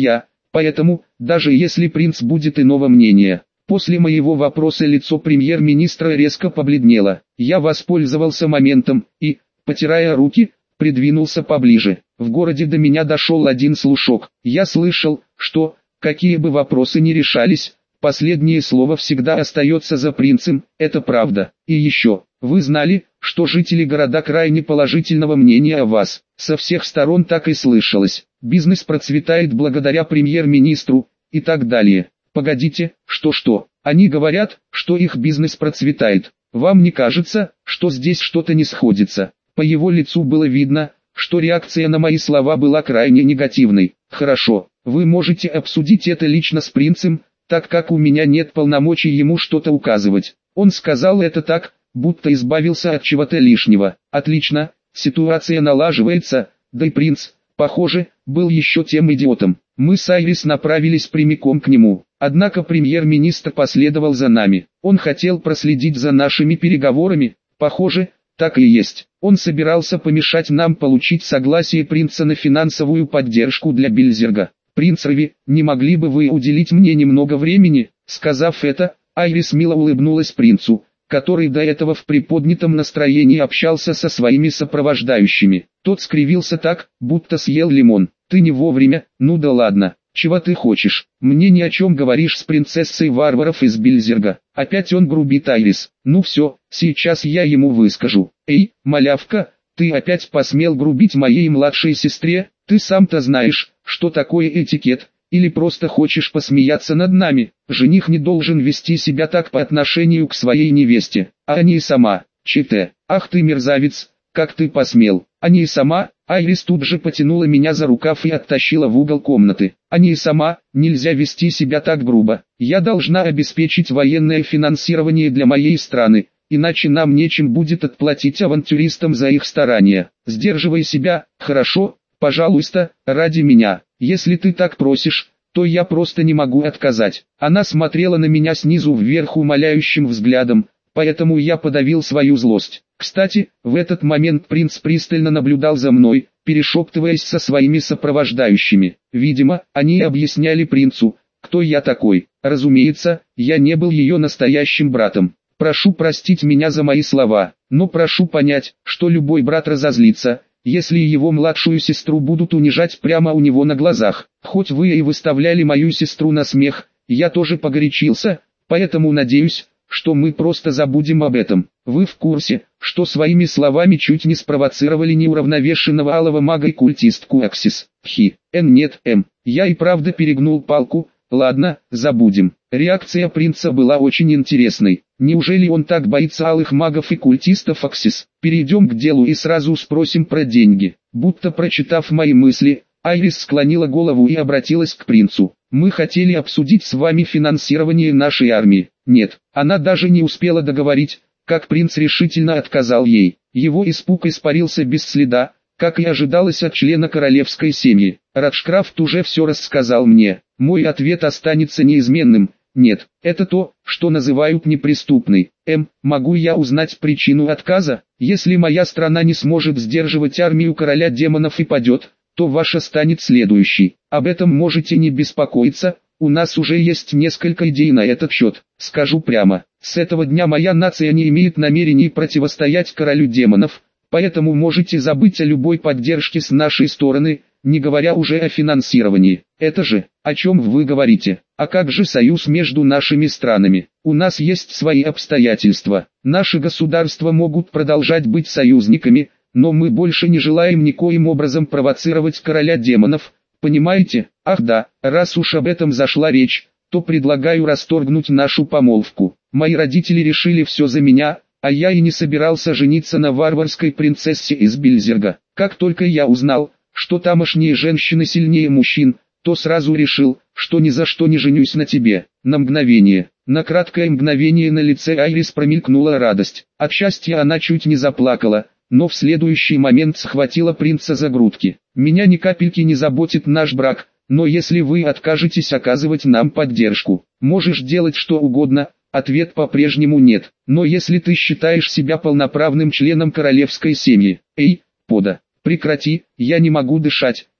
Поэтому, даже если принц будет иного мнения, после моего вопроса лицо премьер-министра резко побледнело. Я воспользовался моментом и, потирая руки, придвинулся поближе. В городе до меня дошел один слушок. Я слышал, что, какие бы вопросы ни решались, последнее слово всегда остается за принцем, это правда. И еще, вы знали, что жители города крайне положительного мнения о вас. Со всех сторон так и слышалось. Бизнес процветает благодаря премьер-министру, и так далее. Погодите, что? Они говорят, что их бизнес процветает. Вам не кажется, что здесь что-то не сходится? По его лицу было видно, что реакция на мои слова была крайне негативной. Хорошо, вы можете обсудить это лично с принцем, так как у меня нет полномочий ему что-то указывать. Он сказал это так, будто избавился от чего-то лишнего. Отлично, ситуация налаживается, да и принц, похоже, был еще тем идиотом. Мы с Айрис направились прямиком к нему. Однако премьер-министр последовал за нами. Он хотел проследить за нашими переговорами. Похоже, так и есть. Он собирался помешать нам получить согласие принца на финансовую поддержку для Бильзерга. «Принц Рави, не могли бы вы уделить мне немного времени?» Сказав это, Айрис мило улыбнулась принцу, который до этого в приподнятом настроении общался со своими сопровождающими. Тот скривился так, будто съел лимон. «Ты не вовремя, ну да ладно, чего ты хочешь? Мне ни о чем говоришь с принцессой варваров из Бильзерга». Опять он грубит Айрис. «Ну все, сейчас я ему выскажу». «Эй, малявка, ты опять посмел грубить моей младшей сестре? Ты сам-то знаешь, что такое этикет, или просто хочешь посмеяться над нами? Жених не должен вести себя так по отношению к своей невесте, а не сама. ЧТ. Ах ты мерзавец, как ты посмел?» «А не сама?» Айрис тут же потянула меня за рукав и оттащила в угол комнаты. «А не сама, нельзя вести себя так грубо. Я должна обеспечить военное финансирование для моей страны, иначе нам нечем будет отплатить авантюристам за их старания. Сдерживай себя, хорошо? Пожалуйста, ради меня. Если ты так просишь, то я просто не могу отказать». Она смотрела на меня снизу вверх умоляющим взглядом, поэтому я подавил свою злость. Кстати, в этот момент принц пристально наблюдал за мной, перешептываясь со своими сопровождающими. Видимо, они объясняли принцу, кто я такой. Разумеется, я не был ее настоящим братом. Прошу простить меня за мои слова, но прошу понять, что любой брат разозлится, если его младшую сестру будут унижать прямо у него на глазах. Хоть вы и выставляли мою сестру на смех, я тоже погорячился, поэтому надеюсь, что мы просто забудем об этом. Вы в курсе, что своими словами чуть не спровоцировали неуравновешенного алого мага и культистку Аксис? Нет, я и правда перегнул палку. Ладно, забудем. Реакция принца была очень интересной. Неужели он так боится алых магов и культистов Аксис? Перейдем к делу и сразу спросим про деньги. Будто прочитав мои мысли, Айрис склонила голову и обратилась к принцу. «Мы хотели обсудить с вами финансирование нашей армии». Нет, она даже не успела договорить, как принц решительно отказал ей. Его испуг испарился без следа, как и ожидалось от члена королевской семьи. Раджкрафт уже все рассказал мне. Мой ответ останется неизменным. Нет, это то, что называют неприступной. Могу я узнать причину отказа? Если моя страна не сможет сдерживать армию короля демонов и падет, то ваша станет следующей. Об этом можете не беспокоиться, у нас уже есть несколько идей на этот счет. Скажу прямо, с этого дня моя нация не имеет намерений противостоять королю демонов, поэтому можете забыть о любой поддержке с нашей стороны, не говоря уже о финансировании. Это же, о чем вы говорите? А как же союз между нашими странами? У нас есть свои обстоятельства. Наши государства могут продолжать быть союзниками, но мы больше не желаем никоим образом провоцировать короля демонов, понимаете? Ах да, раз уж об этом зашла речь, то предлагаю расторгнуть нашу помолвку. Мои родители решили все за меня, а я и не собирался жениться на варварской принцессе из Бильзерга. Как только я узнал, что тамошние женщины сильнее мужчин, то сразу решил, что ни за что не женюсь на тебе. На краткое мгновение на лице Айрис промелькнула радость. От счастья она чуть не заплакала, но в следующий момент схватила принца за грудки. «Меня ни капельки не заботит наш брак, но если вы откажетесь оказывать нам поддержку, можешь делать что угодно». Ответ по-прежнему нет. «Но если ты считаешь себя полноправным членом королевской семьи». «Эй, пода, прекрати, я не могу дышать». «Эй,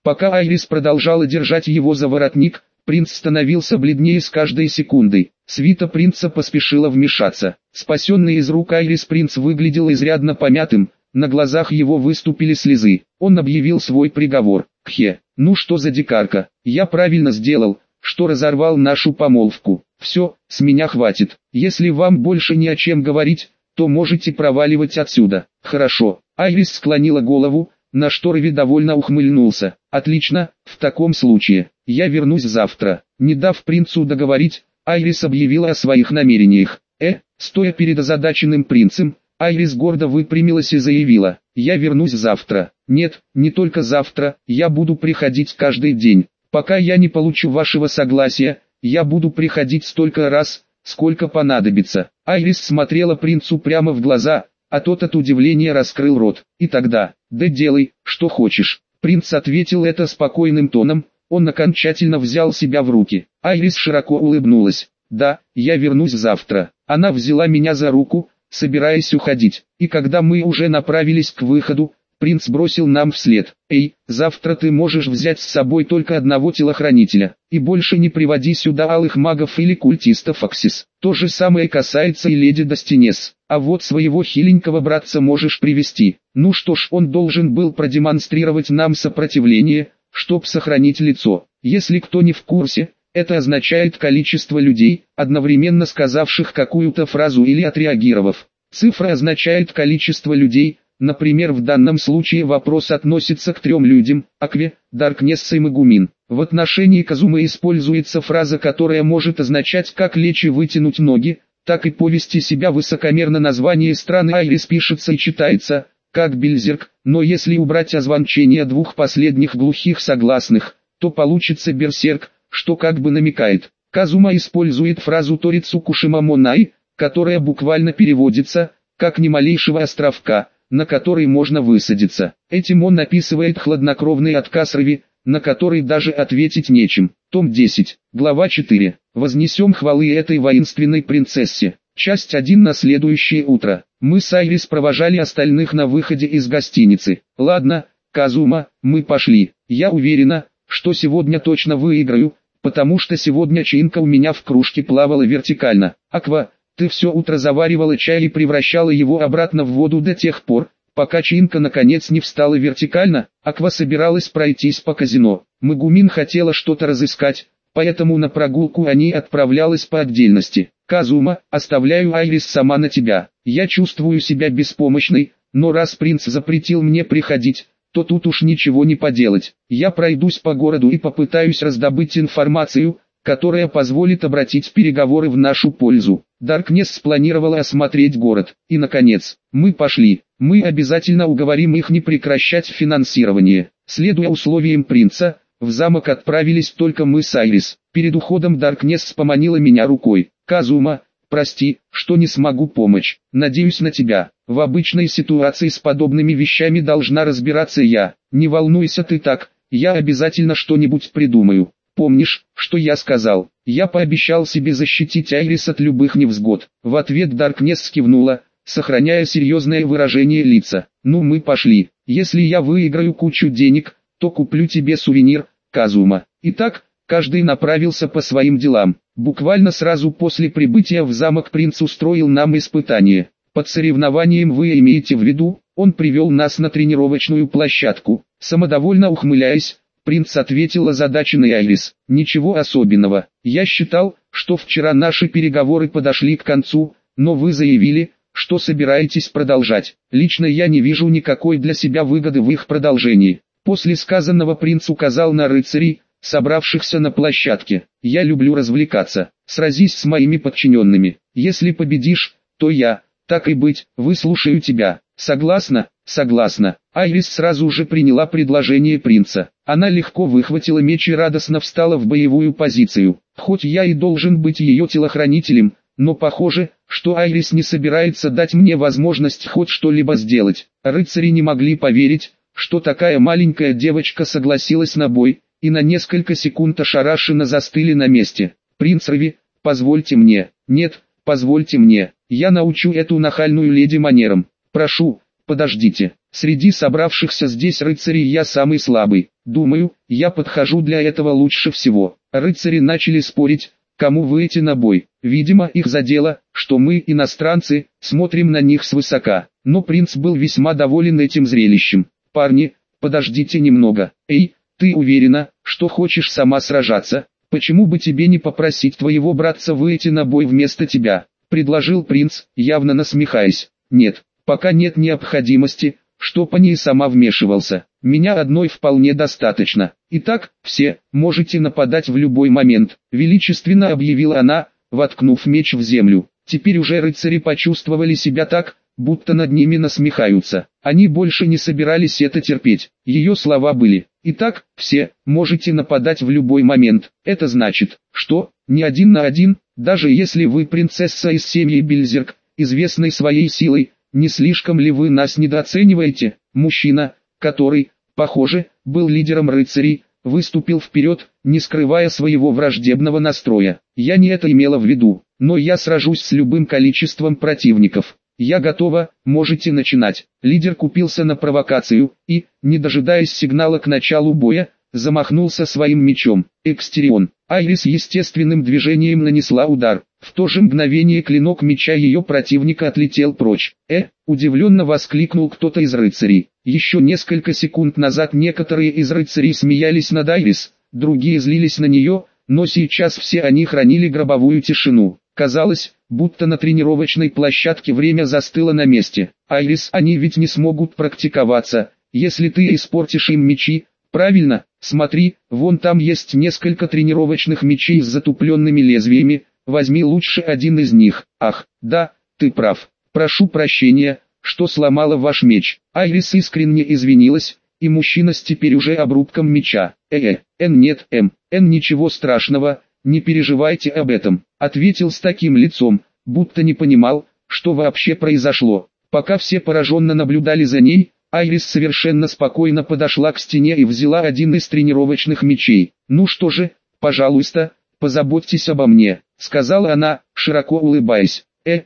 Пока Айрис продолжала держать его за воротник, принц становился бледнее с каждой секундой. Свита принца поспешила вмешаться. Спасенный из рук Айрис принц выглядел изрядно помятым, на глазах его выступили слезы. Он объявил свой приговор. «Кхе, ну что за дикарка, я правильно сделал, что разорвал нашу помолвку. Все, с меня хватит. Если вам больше не о чем говорить, то можете проваливать отсюда». «Хорошо». Айрис склонила голову, на что Рави довольно ухмыльнулся. «Отлично, в таком случае, я вернусь завтра». Не дав принцу договорить, Айрис объявила о своих намерениях. Стоя перед озадаченным принцем, Айрис гордо выпрямилась и заявила: «Я вернусь завтра. Нет, не только завтра, я буду приходить каждый день. Пока я не получу вашего согласия, я буду приходить столько раз, сколько понадобится». Айрис смотрела принцу прямо в глаза, а тот от удивления раскрыл рот. «И тогда, да делай, что хочешь». Принц ответил это спокойным тоном, он окончательно взял себя в руки. Айрис широко улыбнулась. «Да, я вернусь завтра». Она взяла меня за руку, собираясь уходить, и когда мы уже направились к выходу, принц бросил нам вслед: «Эй, завтра ты можешь взять с собой только одного телохранителя, и больше не приводи сюда алых магов или культистов Аксис. То же самое касается и леди Достинес, а вот своего хиленького братца можешь привести». Ну что ж, он должен был продемонстрировать нам сопротивление, чтоб сохранить лицо. Если кто не в курсе, это означает количество людей, одновременно сказавших какую-то фразу или отреагировав. Цифра означает количество людей, например, в данном случае вопрос относится к 3 людям: Акве, Даркнесс и Магумин. В отношении Казумы используется фраза, которая может означать как лечь и вытянуть ноги, так и повести себя высокомерно. Название страны Айрис пишется и читается как Бельзерк, но если убрать озвучение 2 последних глухих согласных, то получится Берсерк, что как бы намекает. Казума использует фразу Торицу Кушима Монай, которая буквально переводится как «ни малейшего островка, на который можно высадиться». Этим он описывает хладнокровный отказ Рави, на который даже ответить нечем. Том 10, глава 4. Вознесем хвалы этой воинственной принцессе. Часть 1. На следующее утро. Мы с Айрис провожали остальных на выходе из гостиницы. «Ладно, Казума, мы пошли. Я уверена, что сегодня точно выиграю, потому что сегодня чаинка у меня в кружке плавала вертикально. Аква, ты все утро заваривала чай и превращала его обратно в воду до тех пор, пока чаинка наконец не встала вертикально». Аква собиралась пройтись по казино. Магумин хотела что-то разыскать, поэтому на прогулку они отправлялась по отдельности. «Казума, оставляю Айрис сама на тебя. Я чувствую себя беспомощной, но раз принц запретил мне приходить, то тут уж ничего не поделать. Я пройдусь по городу и попытаюсь раздобыть информацию, которая позволит обратить переговоры в нашу пользу». Даркнесс спланировала осмотреть город. И наконец, мы пошли. Мы обязательно уговорим их не прекращать финансирование. Следуя условиям принца, в замок отправились только мы с Айрис. Перед уходом Даркнесс поманила меня рукой. «Казума, прости, что не смогу помочь. Надеюсь на тебя. В обычной ситуации с подобными вещами должна разбираться я. Не волнуйся ты так, я обязательно что-нибудь придумаю. Помнишь, что я сказал? Я пообещал себе защитить Айрис от любых невзгод». В ответ Даркнесс кивнула, сохраняя серьезное выражение лица. «Ну мы пошли. Если я выиграю кучу денег, то куплю тебе сувенир, Казума». Итак, каждый направился по своим делам. Буквально сразу после прибытия в замок принц устроил нам испытание. Под соревнованием вы имеете в виду, он привел нас на тренировочную площадку. Самодовольно ухмыляясь, принц ответил озадаченный Айрис: «Ничего особенного. Я считал, что вчера наши переговоры подошли к концу, но вы заявили, что собираетесь продолжать. Лично я не вижу никакой для себя выгоды в их продолжении». После сказанного принц указал на рыцарей, собравшихся на площадке. «Я люблю развлекаться. Сразись с моими подчиненными. Если победишь, то я, так и быть, выслушаю тебя. Согласна?» «Согласна». Айрис сразу же приняла предложение принца. Она легко выхватила меч и радостно встала в боевую позицию. Хоть я и должен быть ее телохранителем, но похоже, что Айрис не собирается дать мне возможность хоть что-либо сделать. Рыцари не могли поверить, что такая маленькая девочка согласилась на бой, и на несколько секунд ошарашенно застыли на месте. «Принц Рави, позвольте мне». «Нет, позвольте мне. Я научу эту нахальную леди манерам. Прошу, Подождите, среди собравшихся здесь рыцарей я самый слабый. Думаю, я подхожу для этого лучше всего. Рыцари начали спорить, кому выйти на бой. Видимо, их задело, что мы, иностранцы, смотрим на них свысока. Но принц был весьма доволен этим зрелищем. Парни, подождите немного. Эй, ты уверена, что хочешь сама сражаться? Почему бы тебе не попросить твоего братца выйти на бой вместо тебя? Предложил принц, явно насмехаясь. Нет, пока нет необходимости, чтоб они сама вмешивался. Меня одной вполне достаточно. Итак, все, можете нападать в любой момент, величественно объявила она, воткнув меч в землю. Теперь уже рыцари почувствовали себя так, будто над ними насмехаются. Они больше не собирались это терпеть. Ее слова были: «Итак, все, можете нападать в любой момент». Это значит, что, не один на один, даже если вы принцесса из семьи Бельзерк, известной своей силой, не слишком ли вы нас недооцениваете? Мужчина, который, похоже, был лидером рыцарей, выступил вперед, не скрывая своего враждебного настроя. Я не это имела в виду, но я сражусь с любым количеством противников. Я готова, можете начинать. Лидер купился на провокацию и, не дожидаясь сигнала к началу боя, замахнулся своим мечом. Экстерион. Айрис естественным движением нанесла удар. В то же мгновение клинок меча ее противника отлетел прочь. Удивленно воскликнул кто-то из рыцарей. Еще несколько секунд назад некоторые из рыцарей смеялись над Айрис, другие злились на нее, но сейчас все они хранили гробовую тишину. Казалось, будто на тренировочной площадке время застыло на месте. Айрис, они ведь не смогут практиковаться, если ты испортишь им мечи. Правильно, смотри, вон там есть несколько тренировочных мечей с затупленными лезвиями, возьми лучше один из них. Ах, да, ты прав. Прошу прощения, что сломала ваш меч. Айрис искренне извинилась, и мужчина с теперь уже обрубком меча. Нет, ничего страшного, не переживайте об этом, ответил с таким лицом, будто не понимал, что вообще произошло. Пока все пораженно наблюдали за ней, Айрис совершенно спокойно подошла к стене и взяла один из тренировочных мечей. «Ну что же, пожалуйста, позаботьтесь обо мне», — сказала она, широко улыбаясь.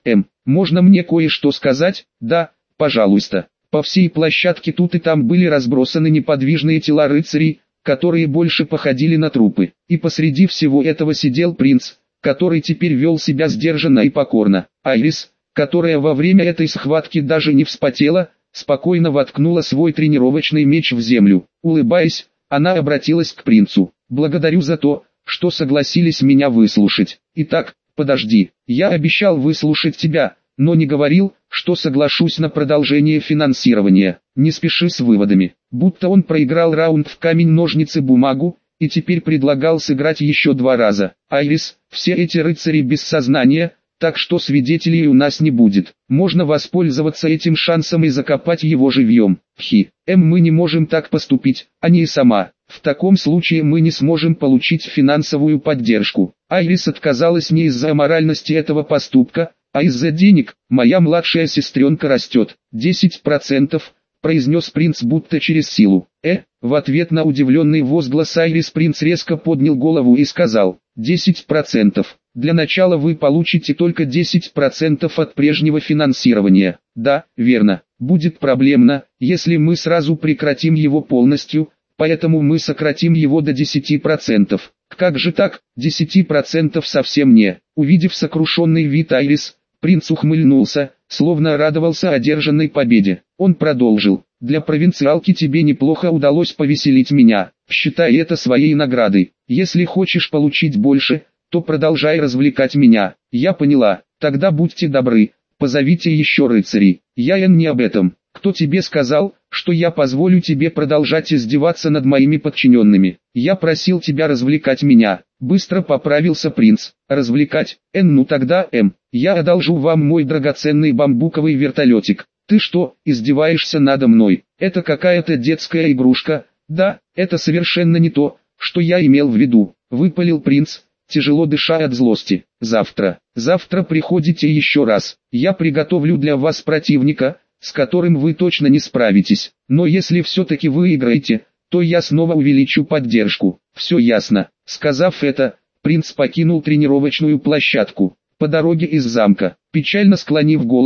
Можно мне кое-что сказать?» «Да, пожалуйста». По всей площадке тут и там были разбросаны неподвижные тела рыцарей, которые больше походили на трупы. И посреди всего этого сидел принц, который теперь вел себя сдержанно и покорно. Айрис, которая во время этой схватки даже не вспотела, спокойно воткнула свой тренировочный меч в землю. Улыбаясь, она обратилась к принцу. «Благодарю за то, что согласились меня выслушать. Итак, подожди, я обещал выслушать тебя, но не говорил, что соглашусь на продолжение финансирования. Не спеши с выводами». Будто он проиграл раунд в камень-ножницы-бумагу, и теперь предлагал сыграть еще 2 раза. «Айрис, все эти рыцари без сознания, так что свидетелей у нас не будет. Можно воспользоваться этим шансом и закопать его живьем». Мы не можем так поступить, а не и сама. В таком случае мы не сможем получить финансовую поддержку. Айрис отказалась не из-за аморальности этого поступка, а из-за денег. «Моя младшая сестренка растет. 10%, произнес принц будто через силу. В ответ на удивленный возглас Айрис принц резко поднял голову и сказал: 10%. Для начала вы получите только 10% от прежнего финансирования. Да, верно. Будет проблемно, если мы сразу прекратим его полностью, поэтому мы сократим его до 10%. Как же так, 10% совсем не. Увидев сокрушенный вид Айрис, принц ухмыльнулся, словно радовался одержанной победе. Он продолжил: для провинциалки тебе неплохо удалось повеселить меня, считай это своей наградой. Если хочешь получить больше, то продолжай развлекать меня. Я поняла, тогда будьте добры, позовите еще рыцарей. Я не об этом. Кто тебе сказал, что я позволю тебе продолжать издеваться над моими подчиненными? Я просил тебя развлекать меня. Быстро поправился принц. Развлекать? Ну тогда, я одолжу вам мой драгоценный бамбуковый вертолетик. Ты что, издеваешься надо мной? Это какая-то детская игрушка. Да, это совершенно не то, что я имел в виду. Выпалил принц, тяжело дыша от злости. Завтра приходите еще раз. Я приготовлю для вас противника, с которым вы точно не справитесь. Но если все-таки выиграете, то я снова увеличу поддержку. Все ясно. Сказав это, принц покинул тренировочную площадку. По дороге из замка, печально склонив голову,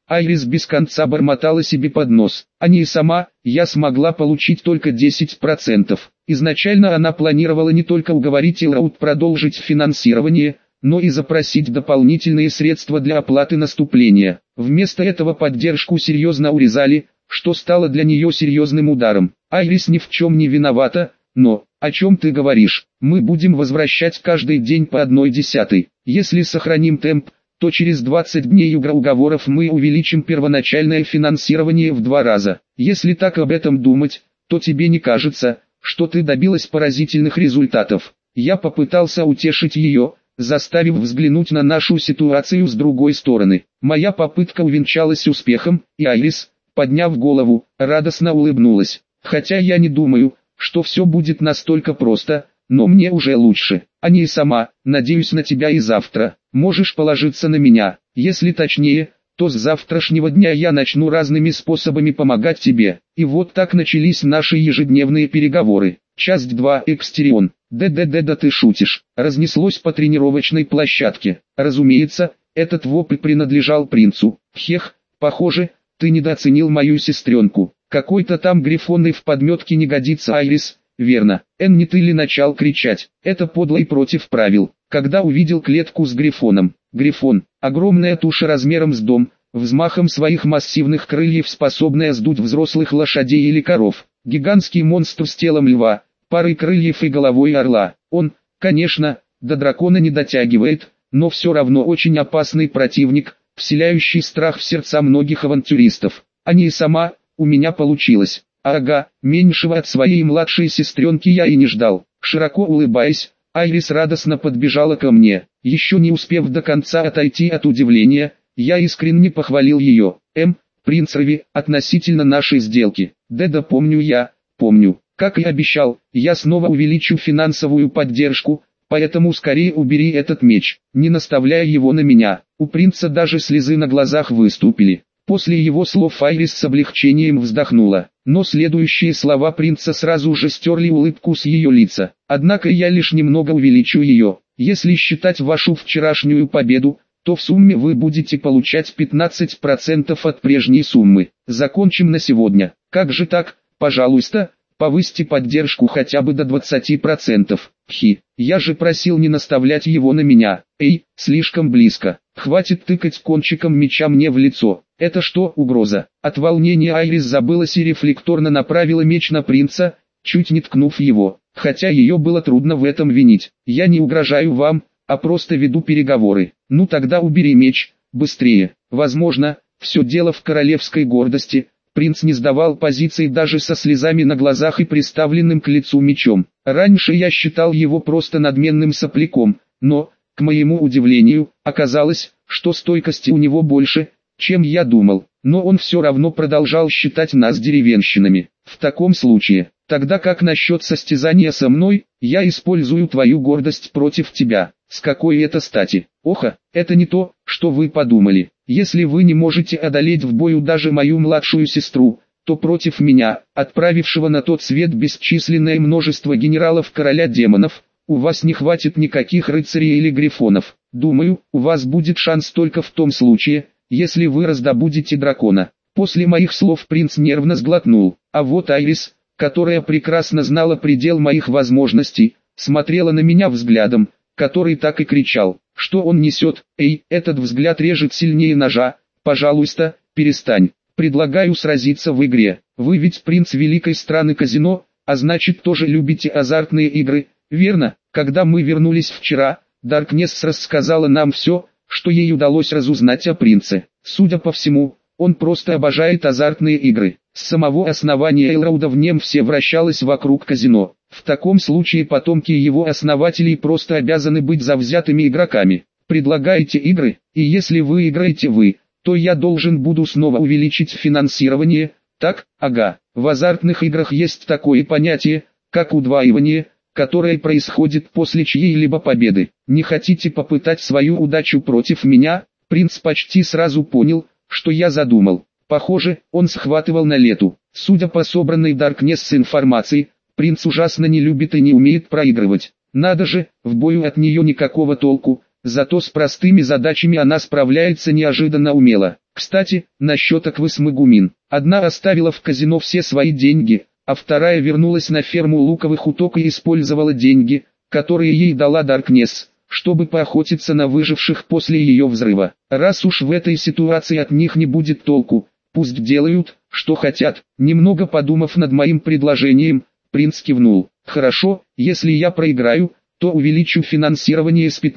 Айрис без конца бормотала себе под нос. А не сама, я смогла получить только 10%. Изначально она планировала не только уговорить Элроуд продолжить финансирование, но и запросить дополнительные средства для оплаты наступления. Вместо этого поддержку серьезно урезали, что стало для нее серьезным ударом. Айрис ни в чем не виновата, но, о чем ты говоришь, мы будем возвращать каждый день по 1/10. Если сохраним темп, то через 20 дней уговоров мы увеличим первоначальное финансирование в 2 раза. Если так об этом думать, то тебе не кажется, что ты добилась поразительных результатов. Я попытался утешить ее, заставив взглянуть на нашу ситуацию с другой стороны. Моя попытка увенчалась успехом, и Айрис, подняв голову, радостно улыбнулась. Хотя я не думаю, что все будет настолько просто, но мне уже лучше. А не сама, надеюсь на тебя и завтра. Можешь положиться на меня. Если точнее, то с завтрашнего дня я начну разными способами помогать тебе. И вот так начались наши ежедневные переговоры. Часть 2. Экстерион. Да ты шутишь. Разнеслось по тренировочной площадке. Разумеется, этот вопль принадлежал принцу. Хех, похоже, ты недооценил мою сестренку. Какой-то там грифон и в подметке не годится, Айрис. Верно. Не ты ли начал кричать? Это подло и против правил. Когда увидел клетку с грифоном. Грифон, огромная туша размером с дом, взмахом своих массивных крыльев способная сдуть взрослых лошадей или коров. Гигантский монстр с телом льва, парой крыльев и головой орла. Он, конечно, до дракона не дотягивает, но все равно очень опасный противник, вселяющий страх в сердца многих авантюристов. А не сама, у меня получилось. Ага, меньшего от своей младшей сестренки я и не ждал. Широко улыбаясь, Айрис радостно подбежала ко мне. Еще не успев до конца отойти от удивления, я искренне похвалил ее. Принц Рави, относительно нашей сделки. Да помню. Как и обещал, я снова увеличу финансовую поддержку, поэтому скорее убери этот меч, не наставляя его на меня. У принца даже слезы на глазах выступили. После его слов Айрис с облегчением вздохнула, но следующие слова принца сразу же стерли улыбку с ее лица. Однако я лишь немного увеличу ее. Если считать вашу вчерашнюю победу, то в сумме вы будете получать 15% от прежней суммы. Закончим на сегодня. Как же так? Пожалуйста, повысьте поддержку хотя бы до 20%. Я же просил не наставлять его на меня. Слишком близко. Хватит тыкать кончиком меча мне в лицо. Это что, угроза? От волнения Айрис забылась и рефлекторно направила меч на принца, чуть не ткнув его. Хотя ее было трудно в этом винить. Я не угрожаю вам, а просто веду переговоры. Ну тогда убери меч, быстрее. Возможно, все дело в королевской гордости. Принц не сдавал позиций даже со слезами на глазах и приставленным к лицу мечом. Раньше я считал его просто надменным сопляком, но, к моему удивлению, оказалось, что стойкости у него больше, чем я думал. Но он все равно продолжал считать нас деревенщинами. В таком случае, тогда как насчет состязания со мной, я использую твою гордость против тебя. С какой это стати? Это не то, что вы подумали. Если вы не можете одолеть в бою даже мою младшую сестру, то против меня, отправившего на тот свет бесчисленное множество генералов короля демонов, у вас не хватит никаких рыцарей или грифонов. Думаю, у вас будет шанс только в том случае, если вы раздобудете дракона. После моих слов принц нервно сглотнул, а вот Айрис, которая прекрасно знала предел моих возможностей, смотрела на меня взглядом, который так и кричал, что он несет. Этот взгляд режет сильнее ножа. Пожалуйста, перестань. Предлагаю сразиться в игре. Вы ведь принц великой страны казино, а значит тоже любите азартные игры, верно? Когда мы вернулись вчера, Даркнесс рассказала нам все, что ей удалось разузнать о принце. Судя по всему, он просто обожает азартные игры. С самого основания Элроуда в нем все вращалось вокруг казино. В таком случае потомки его основателей просто обязаны быть завзятыми игроками. Предлагаете игры, и если выиграете вы, то я должен буду снова увеличить финансирование, так? Ага. В азартных играх есть такое понятие, как удваивание, которое происходит после чьей-либо победы. Не хотите попытать свою удачу против меня? Принц почти сразу понял, что я задумал. Похоже, он схватывал на лету. Судя по собранной Даркнесс информации, принц ужасно не любит и не умеет проигрывать. Надо же, в бою от нее никакого толку, зато с простыми задачами она справляется неожиданно умело. Кстати, насчет Аквы с Магумин. Одна оставила в казино все свои деньги, а вторая вернулась на ферму луковых уток и использовала деньги, которые ей дала Даркнесс, чтобы поохотиться на выживших после ее взрыва. Раз уж в этой ситуации от них не будет толку, пусть делают, что хотят. Немного подумав над моим предложением, принц кивнул. Хорошо, если я проиграю, то увеличу финансирование с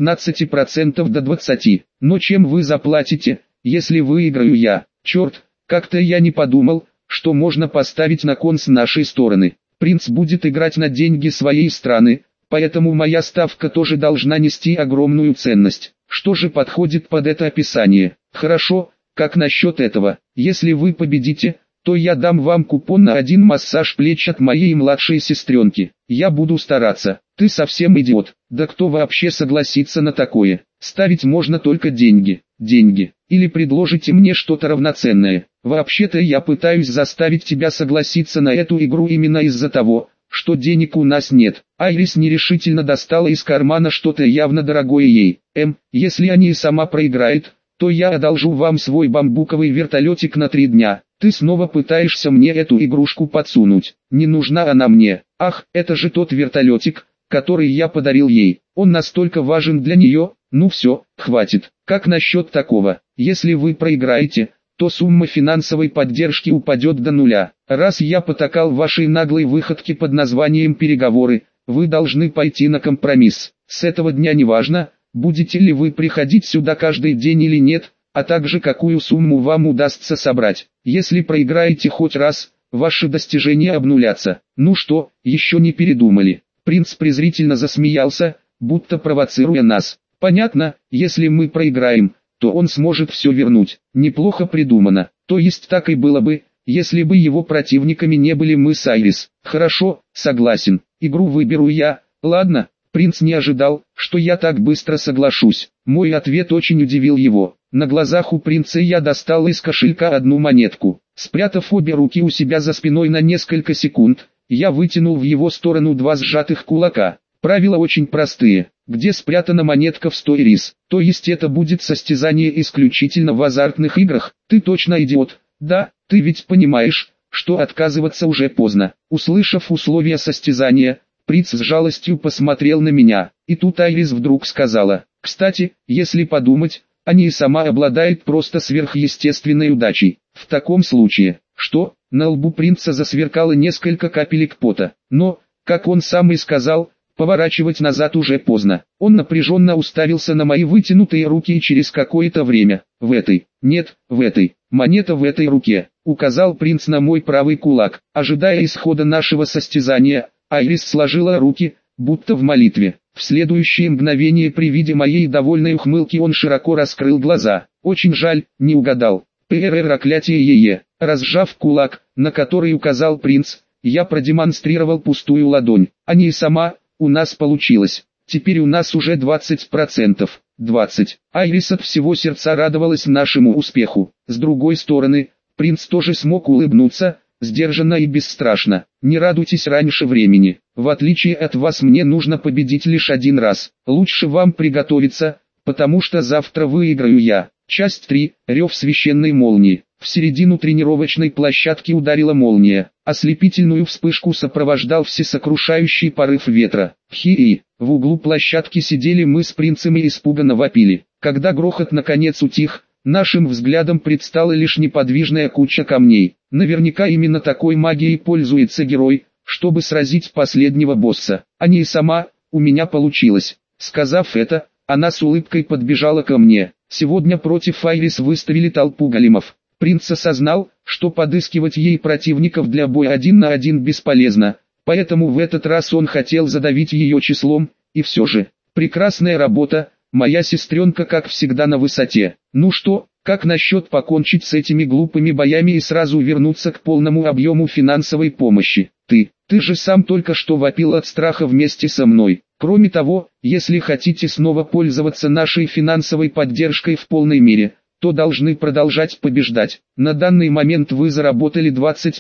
15% до 20%. Но чем вы заплатите, если выиграю я? Черт, как-то я не подумал, что можно поставить на кон с нашей стороны. Принц будет играть на деньги своей страны, поэтому моя ставка тоже должна нести огромную ценность. Что же подходит под это описание? Хорошо, как насчет этого? Если вы победите, то я дам вам купон на один массаж плеч от моей младшей сестренки. Я буду стараться. Ты совсем идиот. Да кто вообще согласится на такое? Ставить можно только деньги. Деньги. Или предложите мне что-то равноценное. Вообще-то я пытаюсь заставить тебя согласиться на эту игру именно из-за того, что денег у нас нет. Айрис нерешительно достала из кармана что-то явно дорогое ей. Если они и сама проиграет, то я одолжу вам свой бамбуковый вертолетик на 3 дня. Ты снова пытаешься мне эту игрушку подсунуть. Не нужна она мне. Ах, это же тот вертолетик, который я подарил ей. Он настолько важен для нее. Ну все, хватит. Как насчет такого? Если вы проиграете, то сумма финансовой поддержки упадет до нуля. Раз я потакал вашей наглой выходке под названием переговоры, вы должны пойти на компромисс. С этого дня неважно, будете ли вы приходить сюда каждый день или нет, а также какую сумму вам удастся собрать. Если проиграете хоть раз, ваши достижения обнулятся. Ну что, еще не передумали? Принц презрительно засмеялся, будто провоцируя нас. Понятно, если мы проиграем, то он сможет все вернуть. Неплохо придумано. То есть так и было бы, если бы его противниками не были мы с Айрис. Хорошо, согласен. Игру выберу я. Ладно. Принц не ожидал, что я так быстро соглашусь. Мой ответ очень удивил его. На глазах у принца я достал из кошелька одну монетку. Спрятав обе руки у себя за спиной на несколько секунд, я вытянул в его сторону 2 сжатых кулака. Правила очень простые. Где спрятана монетка в 100 ирис, то есть это будет состязание исключительно в азартных играх. Ты точно идиот. Да, ты ведь понимаешь, что отказываться уже поздно. Услышав условия состязания, принц с жалостью посмотрел на меня. И тут Айрис вдруг сказала: кстати, если подумать, они и сама обладает просто сверхъестественной удачей. В таком случае, что? На лбу принца засверкало несколько капелек пота. Но, как он сам и сказал, поворачивать назад уже поздно. Он напряженно уставился на мои вытянутые руки и через какое-то время: в этой, нет, в этой, монета в этой руке, указал принц на мой правый кулак. Ожидая исхода нашего состязания, Айрис сложила руки, будто в молитве. В следующее мгновение при виде моей довольной ухмылки он широко раскрыл глаза. Очень жаль, не угадал. Проклятие ее. Разжав кулак, на который указал принц, я продемонстрировал пустую ладонь. А не сама. У нас получилось. Теперь у нас уже 20%. 20. Айрис от всего сердца радовалась нашему успеху. С другой стороны, принц тоже смог улыбнуться, сдержанно и бесстрашно. Не радуйтесь раньше времени. В отличие от вас мне нужно победить лишь один раз. Лучше вам приготовиться, потому что завтра выиграю я. Часть 3. Рев священной молнии. В середину тренировочной площадки ударила молния. Ослепительную вспышку сопровождал всесокрушающий порыв ветра. Хи-и. В углу площадки сидели мы с принцем и испуганно вопили. Когда грохот наконец утих, нашим взглядом предстала лишь неподвижная куча камней. Наверняка именно такой магией пользуется герой, чтобы сразить последнего босса. А не и сама, у меня получилось. Сказав это, она с улыбкой подбежала ко мне. Сегодня против Айрис выставили толпу големов. Принц осознал, что подыскивать ей противников для боя 1 на 1 бесполезно, поэтому в этот раз он хотел задавить ее числом, и все же, прекрасная работа, моя сестренка как всегда на высоте. Ну что, как насчет покончить с этими глупыми боями и сразу вернуться к полному объему финансовой помощи? Ты же сам только что вопил от страха вместе со мной. Кроме того, если хотите снова пользоваться нашей финансовой поддержкой в полной мере, то должны продолжать побеждать. На данный момент вы заработали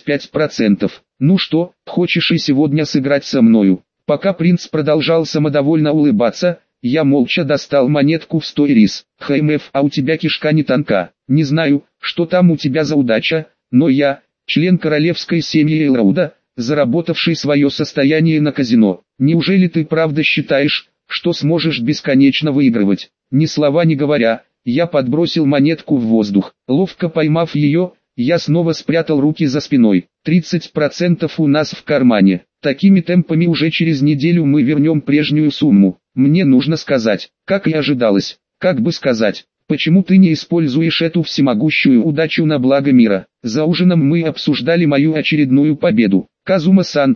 25%. Ну что, хочешь и сегодня сыграть со мною? Пока принц продолжал самодовольно улыбаться, Я молча достал монетку в 100 ирис. ХМФ, а у тебя кишка не тонка. Не знаю, что там у тебя за удача, но я, член королевской семьи Элрауда, заработавший свое состояние на казино. Неужели ты правда считаешь, что сможешь бесконечно выигрывать? Ни слова не говоря, я подбросил монетку в воздух. Ловко поймав ее, я снова спрятал руки за спиной. 30% у нас в кармане. Такими темпами уже через неделю мы вернем прежнюю сумму. Мне нужно сказать, как и ожидалось. Как бы сказать, почему ты не используешь эту всемогущую удачу на благо мира? За ужином мы обсуждали мою очередную победу. Казума-сан,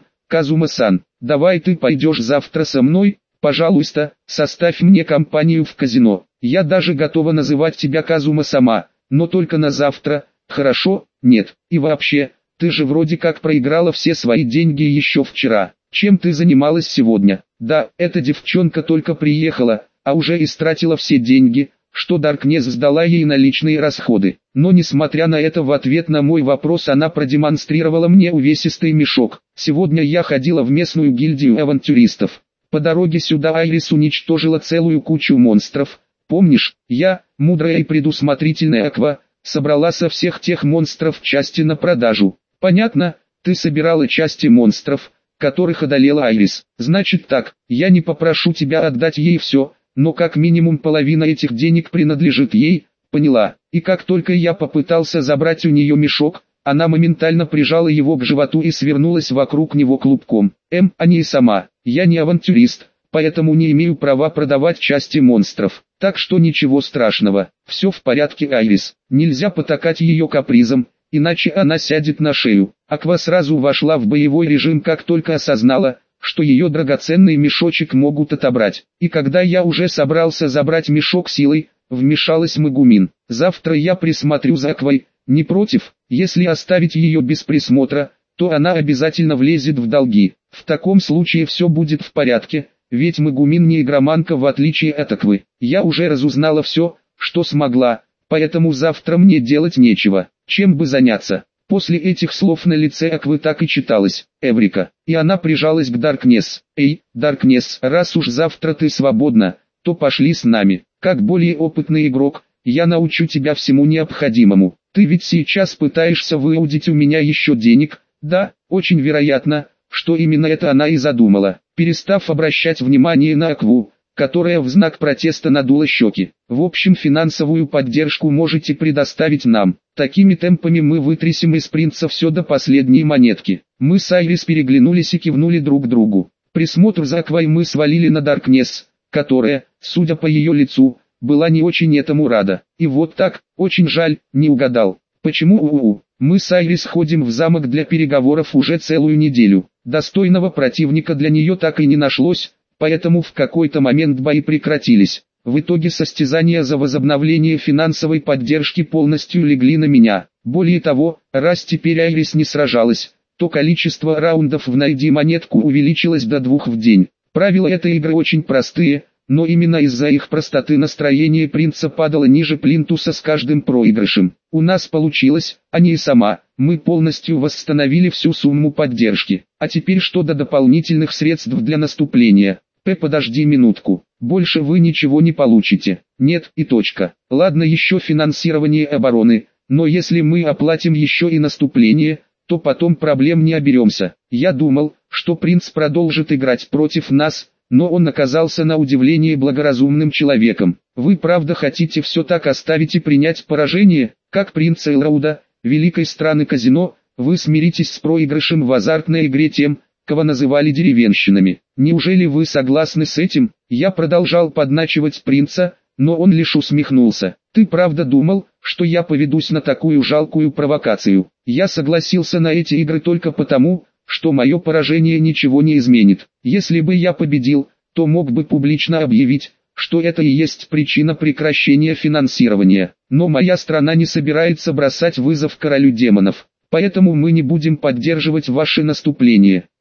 давай ты пойдешь завтра со мной? Пожалуйста, составь мне компанию в казино. Я даже готова называть тебя Казума-сама, но только на завтра, хорошо? Нет, и вообще, ты же вроде как проиграла все свои деньги еще вчера. Чем ты занималась сегодня? Да, эта девчонка только приехала, а уже истратила все деньги, что Даркнесс сдала ей на личные расходы. Но несмотря на это, в ответ на мой вопрос она продемонстрировала мне увесистый мешок. Сегодня я ходила в местную гильдию авантюристов. По дороге сюда Айрис уничтожила целую кучу монстров. Помнишь, я, мудрая и предусмотрительная Аква, собрала со всех тех монстров части на продажу. Понятно, ты собирала части монстров, которых одолела Айрис. Значит так, я не попрошу тебя отдать ей все, но как минимум половина этих денег принадлежит ей, поняла? И как только я попытался забрать у нее мешок, она моментально прижала его к животу и свернулась вокруг него клубком. А не и сама. Я не авантюрист, поэтому не имею права продавать части монстров. Так что ничего страшного. Все в порядке, Айрис. Нельзя потакать ее капризом, иначе она сядет на шею. Аква сразу вошла в боевой режим, как только осознала, что ее драгоценный мешочек могут отобрать. И когда я уже собрался забрать мешок силой, вмешалась Магумин. Завтра я присмотрю за Аквой. Не против? Если оставить ее без присмотра, то она обязательно влезет в долги. В таком случае все будет в порядке, ведь Магумин не игроманка в отличие от Аквы. Я уже разузнала все, что смогла, поэтому завтра мне делать нечего. Чем бы заняться? После этих слов на лице Аквы так и читалось «Эврика», и она прижалась к Даркнесс. «Эй, Даркнесс, раз уж завтра ты свободна, то пошли с нами. Как более опытный игрок, я научу тебя всему необходимому. Ты ведь сейчас пытаешься выудить у меня еще денег, да? Очень вероятно, что именно это она и задумала». Перестав обращать внимание на Акву, которая в знак протеста надула щеки. «В общем, финансовую поддержку можете предоставить нам. Такими темпами мы вытрясем из принца все до последней монетки». Мы с Айрис переглянулись и кивнули друг другу. Присмотр за Аквой мы свалили на Даркнесс, которая, судя по ее лицу, была не очень этому рада. И вот так, очень жаль, не угадал. Почему Мы с Айрис ходим в замок для переговоров уже целую неделю. Достойного противника для нее так и не нашлось, поэтому в какой-то момент бои прекратились. В итоге состязания за возобновление финансовой поддержки полностью легли на меня. Более того, раз теперь Айрис не сражалась, то количество раундов в «Найди монетку» увеличилось до 2 в день. Правила этой игры очень простые, но именно из-за их простоты настроение принца падало ниже плинтуса с каждым проигрышем. У нас получилось, а не и сама, мы полностью восстановили всю сумму поддержки. А теперь что до дополнительных средств для наступления? Подожди минутку, больше вы ничего не получите. Нет и точка. Ладно, еще финансирование обороны, но если мы оплатим еще и наступление, то потом проблем не оберемся. Я думал, что принц продолжит играть против нас, но он оказался на удивление благоразумным человеком. Вы правда хотите все так оставить и принять поражение? Как принц Элрауда, великой страны казино, вы смиритесь с проигрышем в азартной игре тем, кого называли деревенщинами. Неужели вы согласны с этим? Я продолжал подначивать принца, но он лишь усмехнулся. Ты правда думал, что я поведусь на такую жалкую провокацию? Я согласился на эти игры только потому, что мое поражение ничего не изменит. Если бы я победил, то мог бы публично объявить, что это и есть причина прекращения финансирования. Но моя страна не собирается бросать вызов королю демонов, поэтому мы не будем поддерживать ваше наступление.